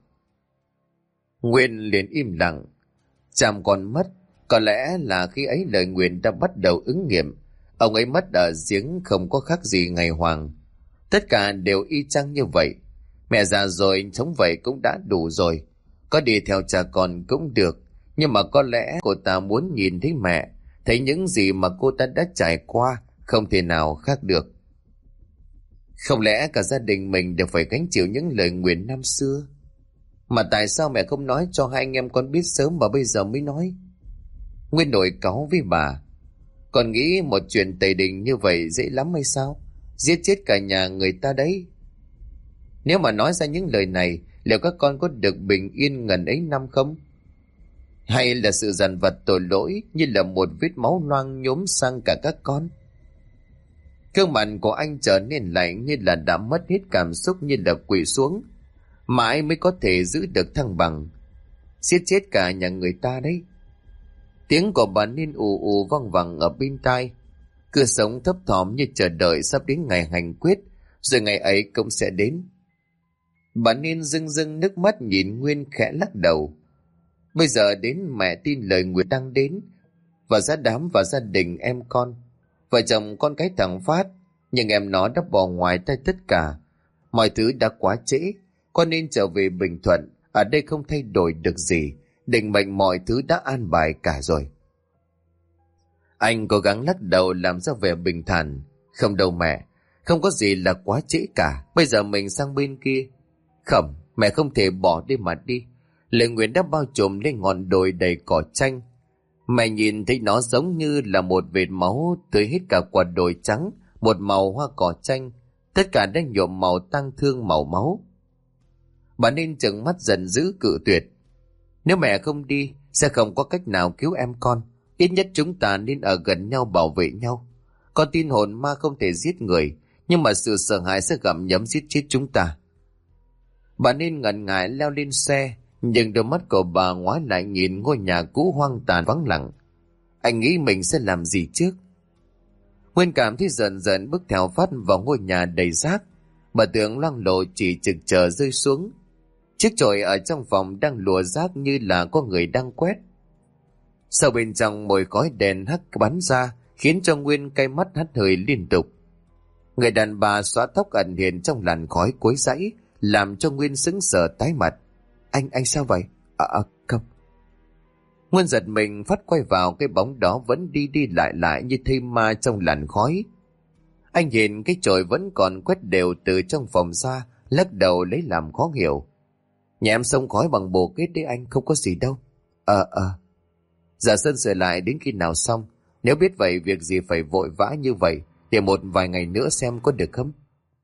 Nguyên liền im lặng. Chàm còn mất, có lẽ là khi ấy lời nguyền đã bắt đầu ứng nghiệm. Ông ấy mất ở giếng không có khác gì ngày Hoàng. Tất cả đều y chang như vậy. Mẹ già rồi, sống vậy cũng đã đủ rồi. Có đi theo cha con cũng được, nhưng mà có lẽ cô ta muốn nhìn thấy mẹ, thấy những gì mà cô ta đã trải qua, không thể nào khác được. Không lẽ cả gia đình mình đều phải gánh chịu những lời nguyền năm xưa? Mà tại sao mẹ không nói cho hai anh em con biết sớm mà bây giờ mới nói? Nguyên nổi cáu với bà. Còn nghĩ một chuyện tày đình như vậy dễ lắm hay sao? Giết chết cả nhà người ta đấy. Nếu mà nói ra những lời này, liệu các con có được bình yên ngần ấy năm không? Hay là sự dằn vặt tội lỗi như là một vết máu loang nhốm sang cả các con? Gương mặt của anh trở nên lạnh như là đã mất hết cảm xúc, như là quỵ xuống. Mãi mới có thể giữ được thăng bằng. Giết chết cả nhà người ta đấy. Tiếng của bà Ninh ù ù văng vẳng ở bên tai. Cứ sống thấp thỏm như chờ đợi sắp đến ngày hành quyết, rồi ngày ấy cũng sẽ đến. Bà Ninh rưng rưng nước mắt nhìn Nguyên khẽ lắc đầu. Bây giờ đến mẹ tin lời Nguyệt đang đến, và ra đám và gia đình em con. Vợ chồng con cái thằng Phát, nhưng em nó đã bỏ ngoài tay tất cả. Mọi thứ đã quá trễ, con nên trở về Bình Thuận, ở đây không thay đổi được gì, định mệnh mọi thứ đã an bài cả rồi. Anh cố gắng lắc đầu làm ra vẻ bình thản. Không đâu mẹ, không có gì là quá trễ cả, bây giờ mình sang bên kia. Không, mẹ không thể bỏ đi mà đi. Lời nguyện đã bao trùm lên ngọn đồi đầy cỏ tranh. Mẹ nhìn thấy nó giống như là một vệt máu tưới hết cả quả đồi trắng, một màu hoa cỏ tranh, tất cả đã nhuộm màu tang thương màu máu. Bà nên trừng mắt giận dữ cự tuyệt. Nếu mẹ không đi, sẽ không có cách nào cứu em con. Ít nhất chúng ta nên ở gần nhau bảo vệ nhau. Con tin hồn ma không thể giết người, nhưng mà sự sợ hãi sẽ gặm nhấm giết chết chúng ta. Bà nên ngần ngại leo lên xe, nhưng đôi mắt của bà ngoái lại nhìn ngôi nhà cũ hoang tàn vắng lặng. Anh nghĩ mình sẽ làm gì trước? Nguyên cảm thấy dần dần bước theo Phát vào ngôi nhà đầy rác. Bà tưởng loang lộ chỉ trực chờ rơi xuống. Chiếc chổi ở trong phòng đang lùa rác như là có người đang quét. Sau bên trong mùi khói đèn hắt bắn ra, khiến cho Nguyên cay mắt hắt hơi liên tục. Người đàn bà xóa tóc ẩn hiện trong làn khói cuối dãy, làm cho Nguyên sững sờ tái mặt. Anh sao vậy? Không. Nguyên giật mình, Phát quay vào, cái bóng đó vẫn đi đi lại như thây ma trong làn khói. Anh nhìn cái chổi vẫn còn quét đều từ trong phòng ra, lắc đầu lấy làm khó hiểu. Nhà em xông khói bằng bồ kết đấy anh, không có gì đâu. Dạ Sơn sửa lại đến khi nào xong? Nếu biết vậy việc gì phải vội vã như vậy, để một vài ngày nữa xem có được không?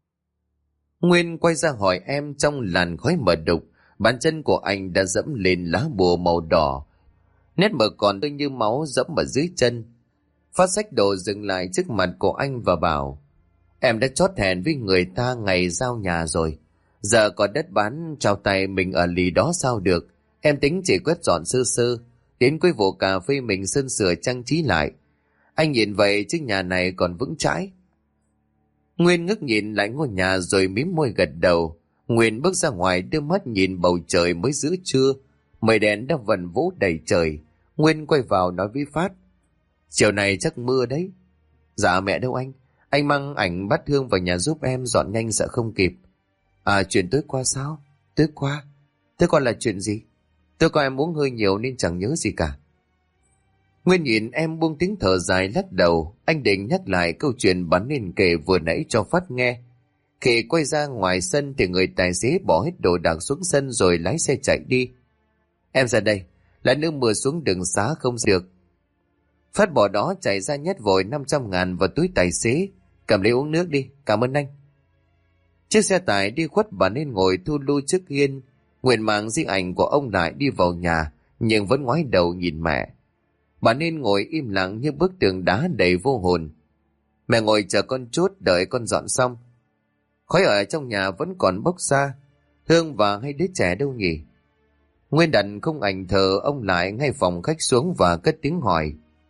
Nguyên quay ra hỏi em trong làn khói mờ đục, bàn chân của anh đã dẫm lên lá bùa màu đỏ. Nét mờ còn tươi như máu dẫm ở dưới chân. Phát xách đồ dừng lại trước mặt của anh và bảo: Em đã chót hẹn với người ta ngày giao nhà rồi. Giờ còn đất bán trao tay mình ở lì đó sao được. Em tính chỉ quét dọn sơ sơ, đến cuối vụ cà phê mình sơn sửa trang trí lại. Anh nhìn vậy chứ nhà này còn vững chãi. Nguyên ngước nhìn lại ngôi nhà rồi mím môi gật đầu. Nguyên bước ra ngoài đưa mắt nhìn bầu trời mới giữa trưa. Mây đen đã vần vũ đầy trời. Nguyên quay vào nói với Phát: Chiều này chắc mưa đấy. Dạ mẹ đâu anh? Anh mang ảnh bát hương vào nhà giúp em dọn nhanh sợ không kịp. Chuyện tối qua sao? Tối qua? Tối qua là chuyện gì? Tối qua em uống hơi nhiều nên chẳng nhớ gì cả. Nguyên nhìn em buông tiếng thở dài lắc đầu. Anh định nhắc lại câu chuyện bắn nên kể vừa nãy cho Phát nghe. Khi quay ra ngoài sân thì người tài xế bỏ hết đồ đạc xuống sân rồi lái xe chạy đi. Em ra đây, lát nữa mưa xuống đường xá không được. Phát bỏ đó chạy ra nhét vội 500.000 vào túi tài xế. Cầm lấy uống nước đi, cảm ơn anh. Chiếc xe tải đi khuất bà nên ngồi thu lưu trước hiên. Nguyện mang di ảnh của ông lại đi vào nhà, nhưng vẫn ngoái đầu nhìn mẹ. Bà nên ngồi im lặng như bức tường đá đầy vô hồn. Mẹ ngồi chờ con chút, đợi con dọn xong. Khói ở trong nhà vẫn còn bốc ra. Hương và hai đứa trẻ đâu nhỉ? Nguyên đặt khung ảnh thờ ông lại ngay phòng khách xuống và cất tiếng hỏi: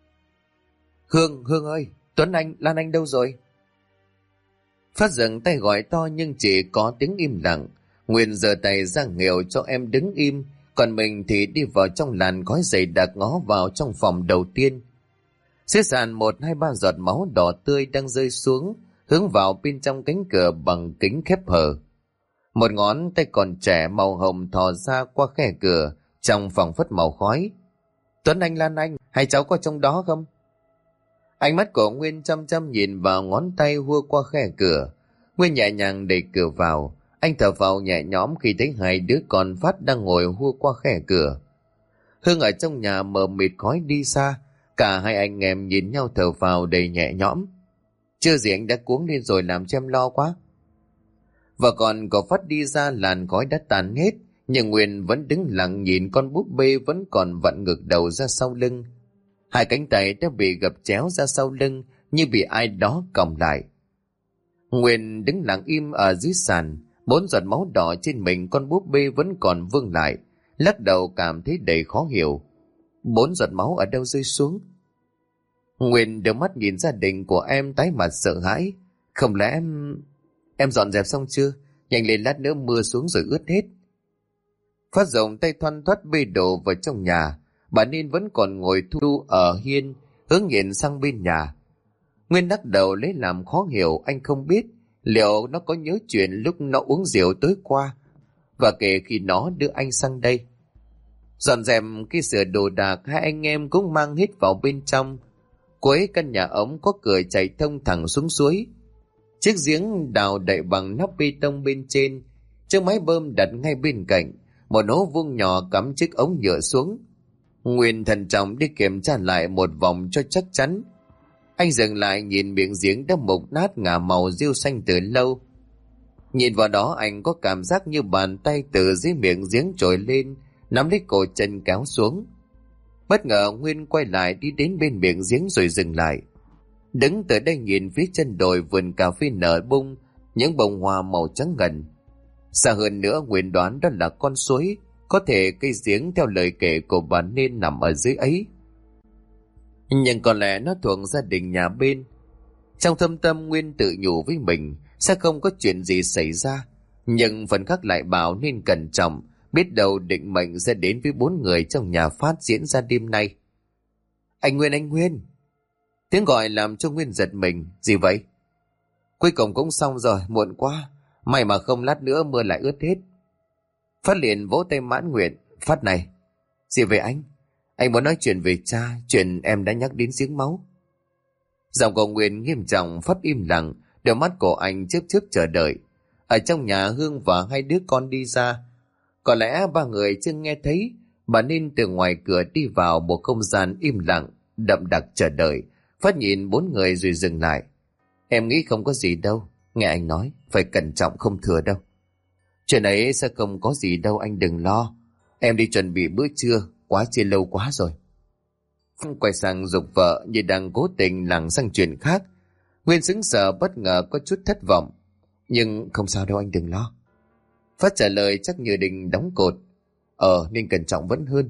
Hương ơi, Tuấn Anh, Lan Anh đâu rồi? Phát giận tay gọi to nhưng chỉ có tiếng im lặng. Nguyên giơ tay ra nghều cho em đứng im, còn mình thì đi vào trong làn khói dày đặc ngó vào trong phòng đầu tiên. Dưới sàn 1, 2, 3 giọt máu đỏ tươi đang rơi xuống, hướng vào bên trong cánh cửa bằng kính khép hờ. Một ngón tay còn trẻ màu hồng thò ra qua khe cửa, trong phòng phất màu khói. Tuấn Anh, Lan Anh, hai cháu có trong đó không? Ánh mắt của Nguyên chăm chăm nhìn vào ngón tay hua qua khe cửa. Nguyên nhẹ nhàng đẩy cửa vào. Anh thở phào nhẹ nhõm khi thấy hai đứa con Phát đang ngồi hua qua khe cửa. Hương ở trong nhà mờ mịt khói đi xa. Cả hai anh em nhìn nhau thở phào đầy nhẹ nhõm. Chưa gì anh đã cuống lên rồi, làm cho em lo quá. Và còn có Phát đi ra, làn khói đã tàn hết, nhưng Nguyên vẫn đứng lặng nhìn con búp bê vẫn còn vặn ngược đầu ra sau lưng. Hai cánh tay đã bị gập chéo ra sau lưng như bị ai đó còng lại. Nguyên đứng lặng im ở dưới sàn, 4 giọt máu đỏ trên mình con búp bê vẫn còn vương lại, lắc đầu cảm thấy đầy khó hiểu. 4 giọt máu ở đâu rơi xuống? Nguyên đưa mắt nhìn gia đình của em tái mặt sợ hãi. Không lẽ em dọn dẹp xong chưa? Nhanh lên, lát nữa mưa xuống rồi ướt hết. Phát rộng tay thoăn thoắt bê đồ vào trong nhà. Bà Ninh vẫn còn ngồi thu ở hiên, hướng nhìn sang bên nhà. Nguyên lắc đầu lấy làm khó hiểu. Anh không biết liệu nó có nhớ chuyện lúc nó uống rượu tối qua, và kể khi nó đưa anh sang đây. Dọn dẹp cái sửa đồ đạc, hai anh em cũng mang hết vào bên trong. Cuối căn nhà ống có cửa chảy thông thẳng xuống suối. Chiếc giếng đào đậy bằng nắp bê tông bên trên, chiếc máy bơm đặt ngay bên cạnh, một hố vuông nhỏ cắm chiếc ống nhựa xuống. Nguyên thận trọng đi kiểm tra lại một vòng cho chắc chắn. Anh dừng lại nhìn miệng giếng đã mục nát ngả màu rêu xanh từ lâu. Nhìn vào đó anh có cảm giác như bàn tay từ dưới miệng giếng trồi lên, nắm lấy cổ chân kéo xuống. Bất ngờ Nguyên quay lại đi đến bên miệng giếng rồi dừng lại. Đứng từ đây nhìn phía chân đồi vườn cà phê nở bung những bông hoa màu trắng ngần. Xa hơn nữa Nguyên đoán đó là con suối, có thể cây giếng theo lời kể của bà nên nằm ở dưới ấy. Nhưng có lẽ nó thuộc gia đình nhà bên. Trong thâm tâm Nguyên tự nhủ với mình sẽ không có chuyện gì xảy ra, nhưng phần khác lại bảo nên cẩn trọng, biết đâu định mệnh sẽ đến với 4 người trong nhà Phát diễn ra đêm nay. Anh Nguyên, anh Nguyên! Tiếng gọi làm cho Nguyên giật mình. Gì vậy? Cuối cùng cũng xong rồi, muộn quá. May mà không lát nữa mưa lại ướt hết. Phát liền vỗ tay mãn nguyện. Phát này! Gì vậy anh? Anh muốn nói chuyện về cha, chuyện em đã nhắc đến giếng máu. Giọng của Nguyên nghiêm trọng. Phát im lặng, đôi mắt của anh chớp chớp chờ đợi. Ở trong nhà Hương và 2 đứa con đi ra. Có lẽ 3 người chưa nghe thấy, bà nên từ ngoài cửa đi vào một không gian im lặng, đậm đặc chờ đợi. Phát nhìn 4 người rồi dừng lại. Em nghĩ không có gì đâu, nghe anh nói, phải cẩn trọng không thừa đâu. Chuyện ấy sẽ không có gì đâu, anh đừng lo. Em đi chuẩn bị bữa trưa, quá chia lâu quá rồi. Phong quay sang giục vợ như đang cố tình lảng sang chuyện khác. Nguyên sững sờ bất ngờ có chút thất vọng. Nhưng không sao đâu, anh đừng lo. Phát trả lời chắc như định đóng cột. Nên cẩn trọng vẫn hơn.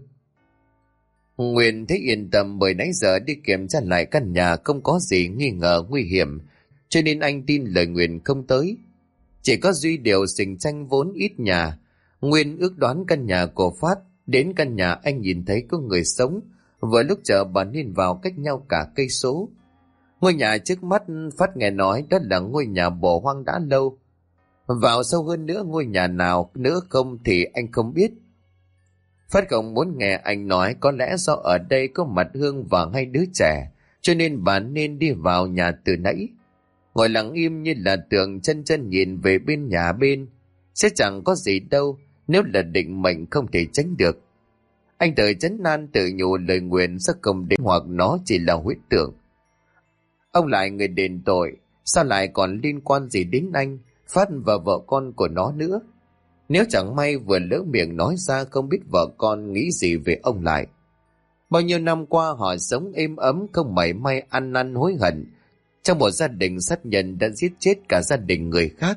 Nguyên thấy yên tâm bởi nãy giờ đi kiểm tra lại căn nhà không có gì nghi ngờ nguy hiểm, cho nên anh tin lời Nguyên không tới. Chỉ có duy điều Sình Tranh vốn ít nhà. Nguyên ước đoán căn nhà của Phát, đến căn nhà anh nhìn thấy có người sống, vừa lúc chờ bà nên vào cách nhau cả cây số. Ngôi nhà trước mắt Phát nghe nói đó là ngôi nhà bỏ hoang đã lâu. Vào sâu hơn nữa ngôi nhà nào nữa không thì anh không biết. Phát không muốn nghe anh nói, có lẽ do ở đây có mặt Hương và 2 đứa trẻ, cho nên bà nên đi vào nhà từ nãy. Ngồi lặng im như là tượng, chân chân nhìn về bên nhà bên. Sẽ chẳng có gì đâu, nếu là định mệnh không thể tránh được. Anh tự trấn an tự nhủ lời nguyện sẽ không đến, hoặc nó chỉ là huyễn tưởng. Ông lại người đền tội, sao lại còn liên quan gì đến anh, Phát và vợ con của nó nữa? Nếu chẳng may vừa lỡ miệng nói ra, không biết vợ con nghĩ gì về ông lại. Bao nhiêu năm qua họ sống êm ấm, không mảy may ăn năn hối hận. Trong một gia đình sát nhân đã giết chết cả gia đình người khác.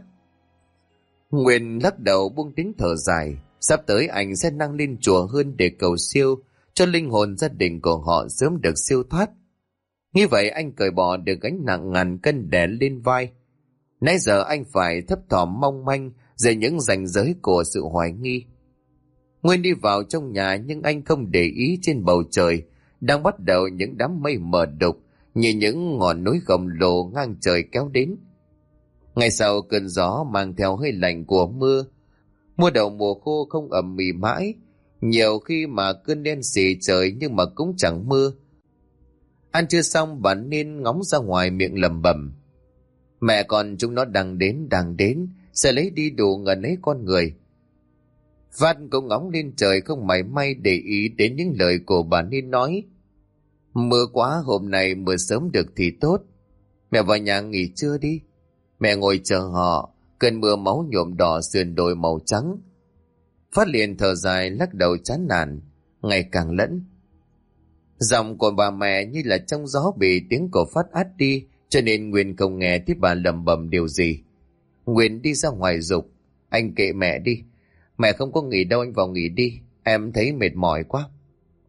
Nguyên lắc đầu buông tiếng thở dài. Sắp tới anh sẽ năng lên chùa hơn để cầu siêu cho linh hồn gia đình của họ sớm được siêu thoát. Như vậy anh cởi bỏ được gánh nặng ngàn cân đè lên vai. Nãy giờ anh phải thấp thỏm mong manh về những ranh giới của sự hoài nghi. Nguyên đi vào trong nhà, nhưng anh không để ý trên bầu trời đang bắt đầu những đám mây mờ đục như những ngọn núi khổng lồ ngang trời kéo đến. Ngày sau cơn gió mang theo hơi lạnh của mưa. Mùa đầu mùa khô không ẩm mì mãi, nhiều khi mà cơn đen xì trời nhưng mà cũng chẳng mưa. Ăn chưa xong bà nên ngóng ra ngoài miệng lẩm bẩm. Mẹ con chúng nó đang đến, sẽ lấy đi đủ ngần ấy con người. Phát cũng ngóng lên trời không mảy may để ý đến những lời của bà nên nói. Mưa quá, hôm nay mưa sớm được thì tốt. Mẹ vào nhà nghỉ trưa đi. Mẹ ngồi chờ họ, cơn mưa máu nhuộm đỏ sườn đồi màu trắng. Phát liền thở dài lắc đầu chán nản, ngày càng lẫn. Giọng của bà mẹ như là trong gió bị tiếng của Phát át đi, cho nên Nguyên không nghe thấy bà lẩm bẩm điều gì. Nguyên đi ra ngoài giục. Anh kệ mẹ đi. Mẹ không có nghỉ đâu, anh vào nghỉ đi. Em thấy mệt mỏi quá.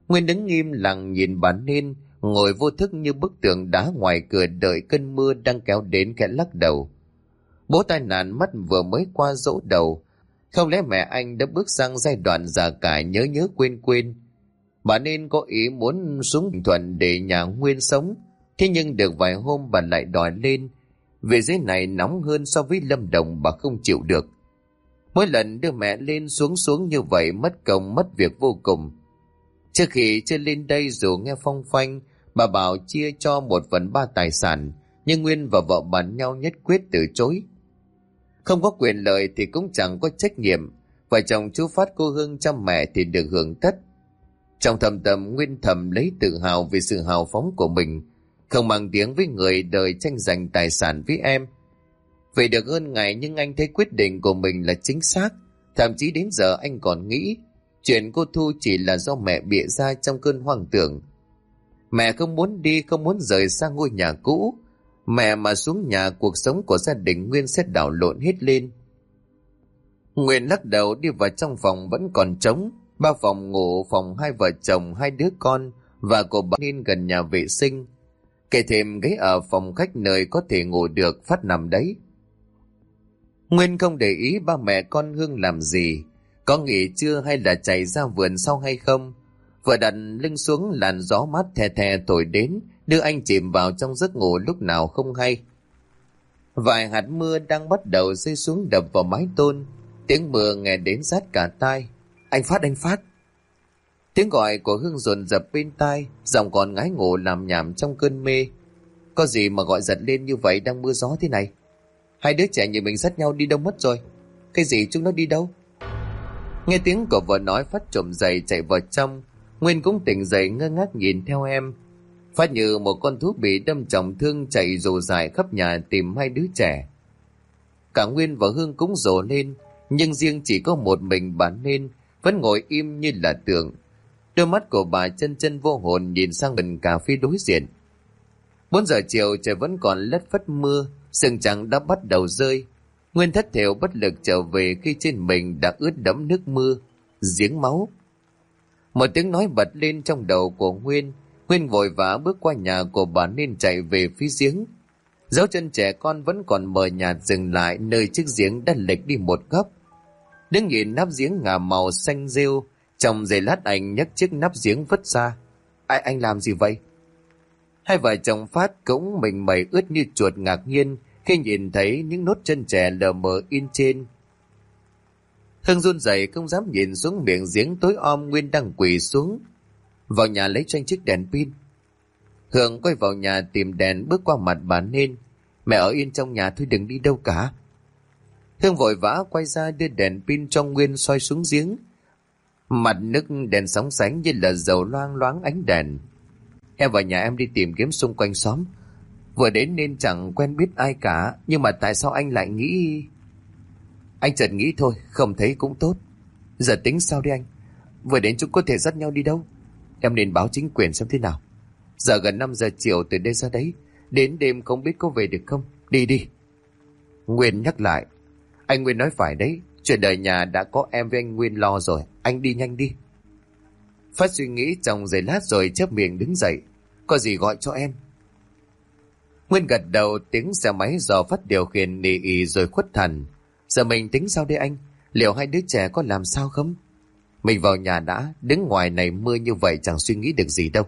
Nguyên đứng nghiêm lặng nhìn bà Nên ngồi vô thức như bức tượng đá ngoài cửa đợi cơn mưa đang kéo đến, khẽ lắc đầu. Bố tai nạn mất vừa mới qua dỗ đầu, không lẽ mẹ anh đã bước sang giai đoạn già cải nhớ nhớ quên quên. Bà Nên có ý muốn xuống Bình Thuận để nhà Nguyên sống, thế nhưng được vài hôm bà lại đòi lên. Về dưới này nóng hơn so với Lâm Đồng, bà không chịu được. Mỗi lần đưa mẹ lên xuống như vậy mất công mất việc vô cùng. Trước khi chưa lên đây dù nghe phong phanh, bà bảo chia cho 1/3 tài sản, nhưng Nguyên và vợ bàn nhau nhất quyết từ chối. Không có quyền lợi thì cũng chẳng có trách nhiệm, vợ chồng chú Phát cô Hương chăm mẹ thì được hưởng tất. Trong thầm tâm Nguyên thầm lấy tự hào vì sự hào phóng của mình, không mang tiếng với người đời tranh giành tài sản với em. Vậy được hơn ngày, nhưng anh thấy quyết định của mình là chính xác. Thậm chí đến giờ anh còn nghĩ chuyện cô Thu chỉ là do mẹ bịa ra trong cơn hoang tưởng. Mẹ không muốn đi, không muốn rời xa ngôi nhà cũ. Mẹ mà xuống nhà, cuộc sống của gia đình Nguyên sẽ đảo lộn hết lên. Nguyên lắc đầu đi vào trong phòng vẫn còn trống. 3 phòng ngủ, phòng 2 vợ chồng 2 đứa con và của bà Nên gần nhà vệ sinh. Kể thêm ghế ở phòng khách nơi có thể ngủ được, Phát nằm đấy. Nguyên không để ý ba mẹ con Hương làm gì, có nghỉ chưa hay là chạy ra vườn sau hay không. Vừa đặt lưng xuống, làn gió mát the the thổi đến, đưa anh chìm vào trong giấc ngủ lúc nào không hay. Vài hạt mưa đang bắt đầu rơi xuống đập vào mái tôn, tiếng mưa nghe đến rát cả tai. Anh Phát. Tiếng gọi của Hương dồn dập bên tai, giọng còn ngái ngủ làm nhảm trong cơn mê. Có gì mà gọi giật lên như vậy, đang mưa gió thế này? 2 đứa trẻ như mình dắt nhau đi đâu mất rồi? Cái gì, chúng nó đi đâu? Nghe tiếng của vợ nói, Phát trồm dậy chạy vào trong. Nguyên cũng tỉnh dậy ngơ ngác nhìn theo em. Phát như một con thú bị đâm trọng thương chạy rồ dài khắp nhà tìm 2 đứa trẻ. Cả Nguyên và Hương cũng rồ lên, nhưng riêng chỉ có một mình bà Nên vẫn ngồi im như là tượng. Đôi mắt của bà chân chân vô hồn nhìn sang bên cà phê đối diện. 4 giờ chiều trời vẫn còn lất phất mưa, sương trắng đã bắt đầu rơi. Nguyên thất thểu bất lực trở về khi trên mình đã ướt đẫm nước mưa. Giếng máu. Một tiếng nói bật lên trong đầu của Nguyên. Nguyên vội vã bước qua nhà của bà Nên chạy về phía giếng. Dấu chân trẻ con vẫn còn mờ nhạt dừng lại nơi chiếc giếng đã lệch đi một góc. Đứng nhìn nắp giếng ngả màu xanh rêu, trong giây lát anh nhấc chiếc nắp giếng vứt ra. Anh làm gì vậy? 2 vợ chồng Phát cũng mình mẩy ướt như chuột, ngạc nhiên khi nhìn thấy những nốt chân trẻ lờ mờ in trên. Hương run rẩy không dám nhìn xuống miệng giếng tối om Nguyên đang quỳ xuống. Vào nhà lấy cho anh chiếc đèn pin. Hương quay vào nhà tìm đèn, bước qua mặt bà Nên. Mẹ ở yên trong nhà thôi, đừng đi đâu cả. Hương vội vã quay ra đưa đèn pin cho Nguyên soi xuống giếng. Mặt nước đèn sóng sánh như là dầu loang loáng ánh đèn. Em vào nhà em đi tìm kiếm xung quanh xóm. Vừa đến nên chẳng quen biết ai cả, nhưng mà tại sao anh lại nghĩ... Anh chợt nghĩ thôi, không thấy cũng tốt. Giờ tính sao đi anh? Vừa đến chúng có thể dắt nhau đi đâu? Em nên báo chính quyền xem thế nào. Giờ gần 5 giờ chiều từ đây ra đấy, đến đêm không biết có về được không. Đi. Nguyên nhắc lại. Anh Nguyên nói phải đấy, chuyện đời nhà đã có em với anh Nguyên lo rồi. Anh đi nhanh đi. Phát suy nghĩ trong giây lát rồi chép miệng đứng dậy. Có gì gọi cho em. Nguyên gật đầu, tiếng xe máy do Phát điều khiển nỉ ì rồi khuất hẳn. Giờ mình tính sao đây anh? Liệu 2 đứa trẻ có làm sao không? Mình vào nhà đã, đứng ngoài này mưa như vậy chẳng suy nghĩ được gì đâu.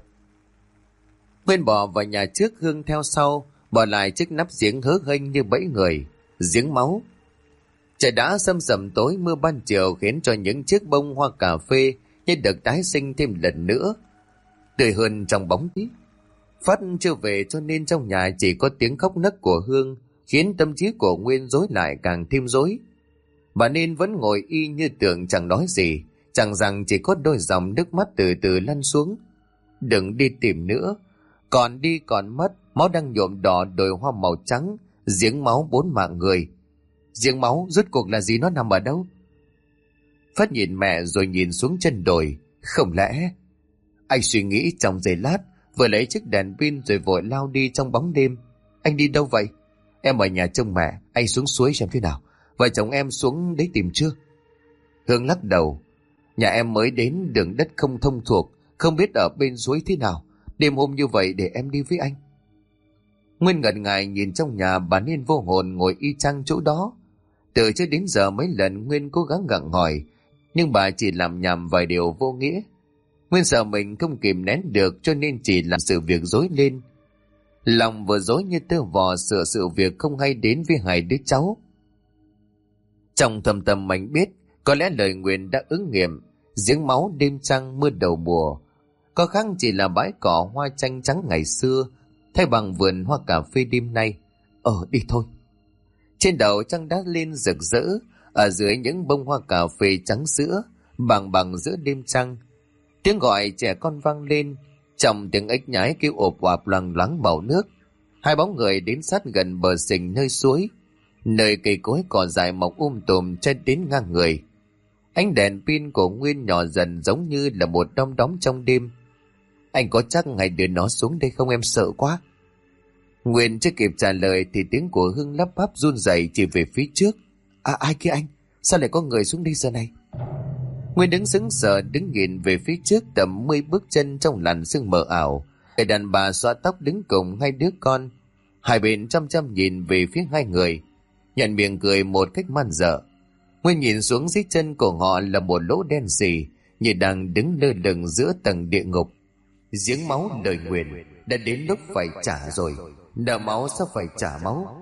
Nguyên bỏ vào nhà trước, Hương theo sau, bỏ lại chiếc nắp giếng hớ hênh như bẫy người. Giếng máu. Trời đã sầm sầm tối, mưa ban chiều khiến cho những chiếc bông hoa cà phê như được tái sinh thêm lần nữa, tươi hơn trong bóng tí. Phát chưa về cho nên trong nhà chỉ có tiếng khóc nấc của Hương, khiến tâm trí của Nguyên rối lại càng thêm rối. Bà Nên vẫn ngồi y như tượng chẳng nói gì, chẳng rằng chỉ có đôi dòng nước mắt từ từ lăn xuống. Đừng đi tìm nữa, còn đi còn mất, máu đang nhuộm đỏ đồi hoa màu trắng, giếng máu 4 mạng người. Giếng máu rốt cuộc là gì, nó nằm ở đâu? Phát nhìn mẹ rồi nhìn xuống chân đồi. Không lẽ... Anh suy nghĩ trong giây lát, vừa lấy chiếc đèn pin rồi vội lao đi trong bóng đêm. Anh đi đâu vậy? Em ở nhà trông mẹ, anh xuống suối xem thế nào. Vợ chồng em xuống đấy tìm chưa? Hương lắc đầu. Nhà em mới đến, đường đất không thông thuộc, không biết ở bên suối thế nào. Đêm hôm như vậy để em đi với anh. Nguyên ngần ngại nhìn trong nhà, bà Niên vô hồn ngồi y chang chỗ đó. Từ trước đến giờ mấy lần Nguyên cố gắng gặng hỏi, nhưng bà chỉ làm nhảm vài điều vô nghĩa. Nguyên sợ mình không kìm nén được cho nên chỉ làm sự việc dối lên. Lòng vừa dối như tơ vò sợ sự việc không hay đến với hai đứa cháu. Trong thầm tâm mình biết có lẽ lời nguyền đã ứng nghiệm. Giếng máu đêm trăng mưa đầu mùa, có khác chỉ là bãi cỏ hoa chanh trắng ngày xưa thay bằng vườn hoa cà phê đêm nay. Đi thôi. Trên đầu trăng đã lên rực rỡ, ở dưới những bông hoa cà phê trắng sữa bằng bằng giữa đêm trăng. Tiếng gọi trẻ con vang lên, trong tiếng ếch nhái kêu ộp oạp loằng loáng bầu nước. Hai bóng người đến sát gần bờ sình nơi suối, nơi cây cối cỏ dài mọc tùm che đến ngang người. Ánh đèn pin của Nguyên nhỏ dần giống như là một đom đóm trong đêm. Anh có chắc ngày đưa nó xuống đây không, em sợ quá. Nguyên chưa kịp trả lời thì tiếng của Hưng lắp bắp run rẩy chỉ về phía trước. Ai kia anh? Sao lại có người xuống đây giờ này? Nguyên đứng sững sờ đứng nhìn về phía trước tầm 10 bước chân trong làn sương mờ ảo. Người đàn bà xõa tóc đứng cùng hai đứa con. Hai bên chăm chăm nhìn về phía hai người, nhận miệng cười một cách man dợ. Nguyên nhìn xuống dưới chân của họ là một lỗ đen sì, như đang đứng lơ lửng giữa tầng địa ngục. Giếng máu đời nguyền đã đến lúc phải trả rồi, nợ máu sao phải trả máu.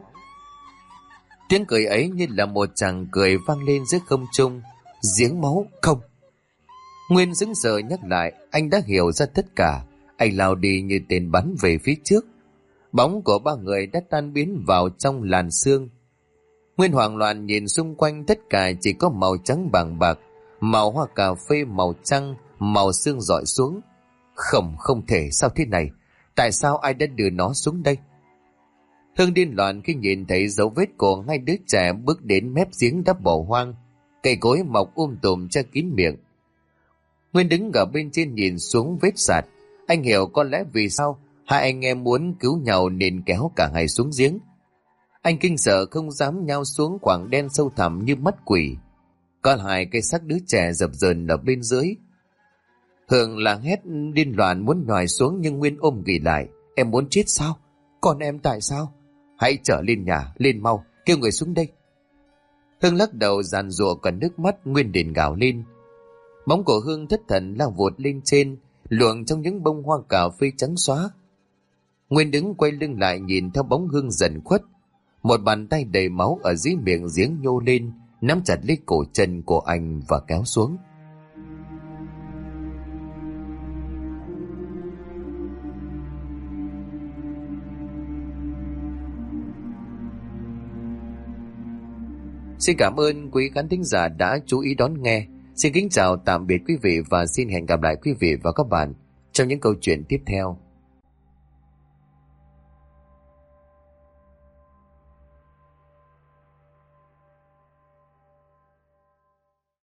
Tiếng cười ấy như là một tràng cười vang lên giữa không trung. Giếng máu không? Nguyên sững sờ nhắc lại, anh đã hiểu ra tất cả. Anh lao đi như tên bắn về phía trước. Bóng của ba người đã tan biến vào trong làn sương. Nguyên hoảng loạn nhìn xung quanh, tất cả chỉ có màu trắng bàng bạc, màu hoa cà phê, màu trăng, màu sương rọi xuống. Không thể, sao thế này? Tại sao ai đã đưa nó xuống đây? Hương điên loạn khi nhìn thấy dấu vết của hai đứa trẻ bước đến mép giếng đã bỏ hoang, cây cối mọc tùm che kín miệng. Nguyên đứng ở bên trên nhìn xuống vết sạt. Anh hiểu có lẽ vì sao hai anh em muốn cứu nhau nên kéo cả hai xuống giếng. Anh kinh sợ không dám nhao xuống khoảng đen sâu thẳm như mắt quỷ. Có hai cây xác đứa trẻ dập dờn ở bên dưới. Hương làng hét điên loạn muốn nhòi xuống, nhưng Nguyên ôm ghì lại. Em muốn chết sao? Còn em tại sao? Hãy trở lên nhà, lên mau, kêu người xuống đây. Hương lắc đầu giàn giụa cả nước mắt. Nguyên đền gào lên. Bóng của Hương thất thần lao vụt lên trên, luồn trong những bông hoa cà phê trắng xóa. Nguyên đứng quay lưng lại nhìn theo bóng Hương dần khuất. Một bàn tay đầy máu ở dưới miệng giếng nhô lên, nắm chặt lấy cổ chân của anh và kéo xuống. Xin cảm ơn quý khán thính giả đã chú ý đón nghe. Xin kính chào tạm biệt quý vị và xin hẹn gặp lại quý vị và các bạn trong những câu chuyện tiếp theo.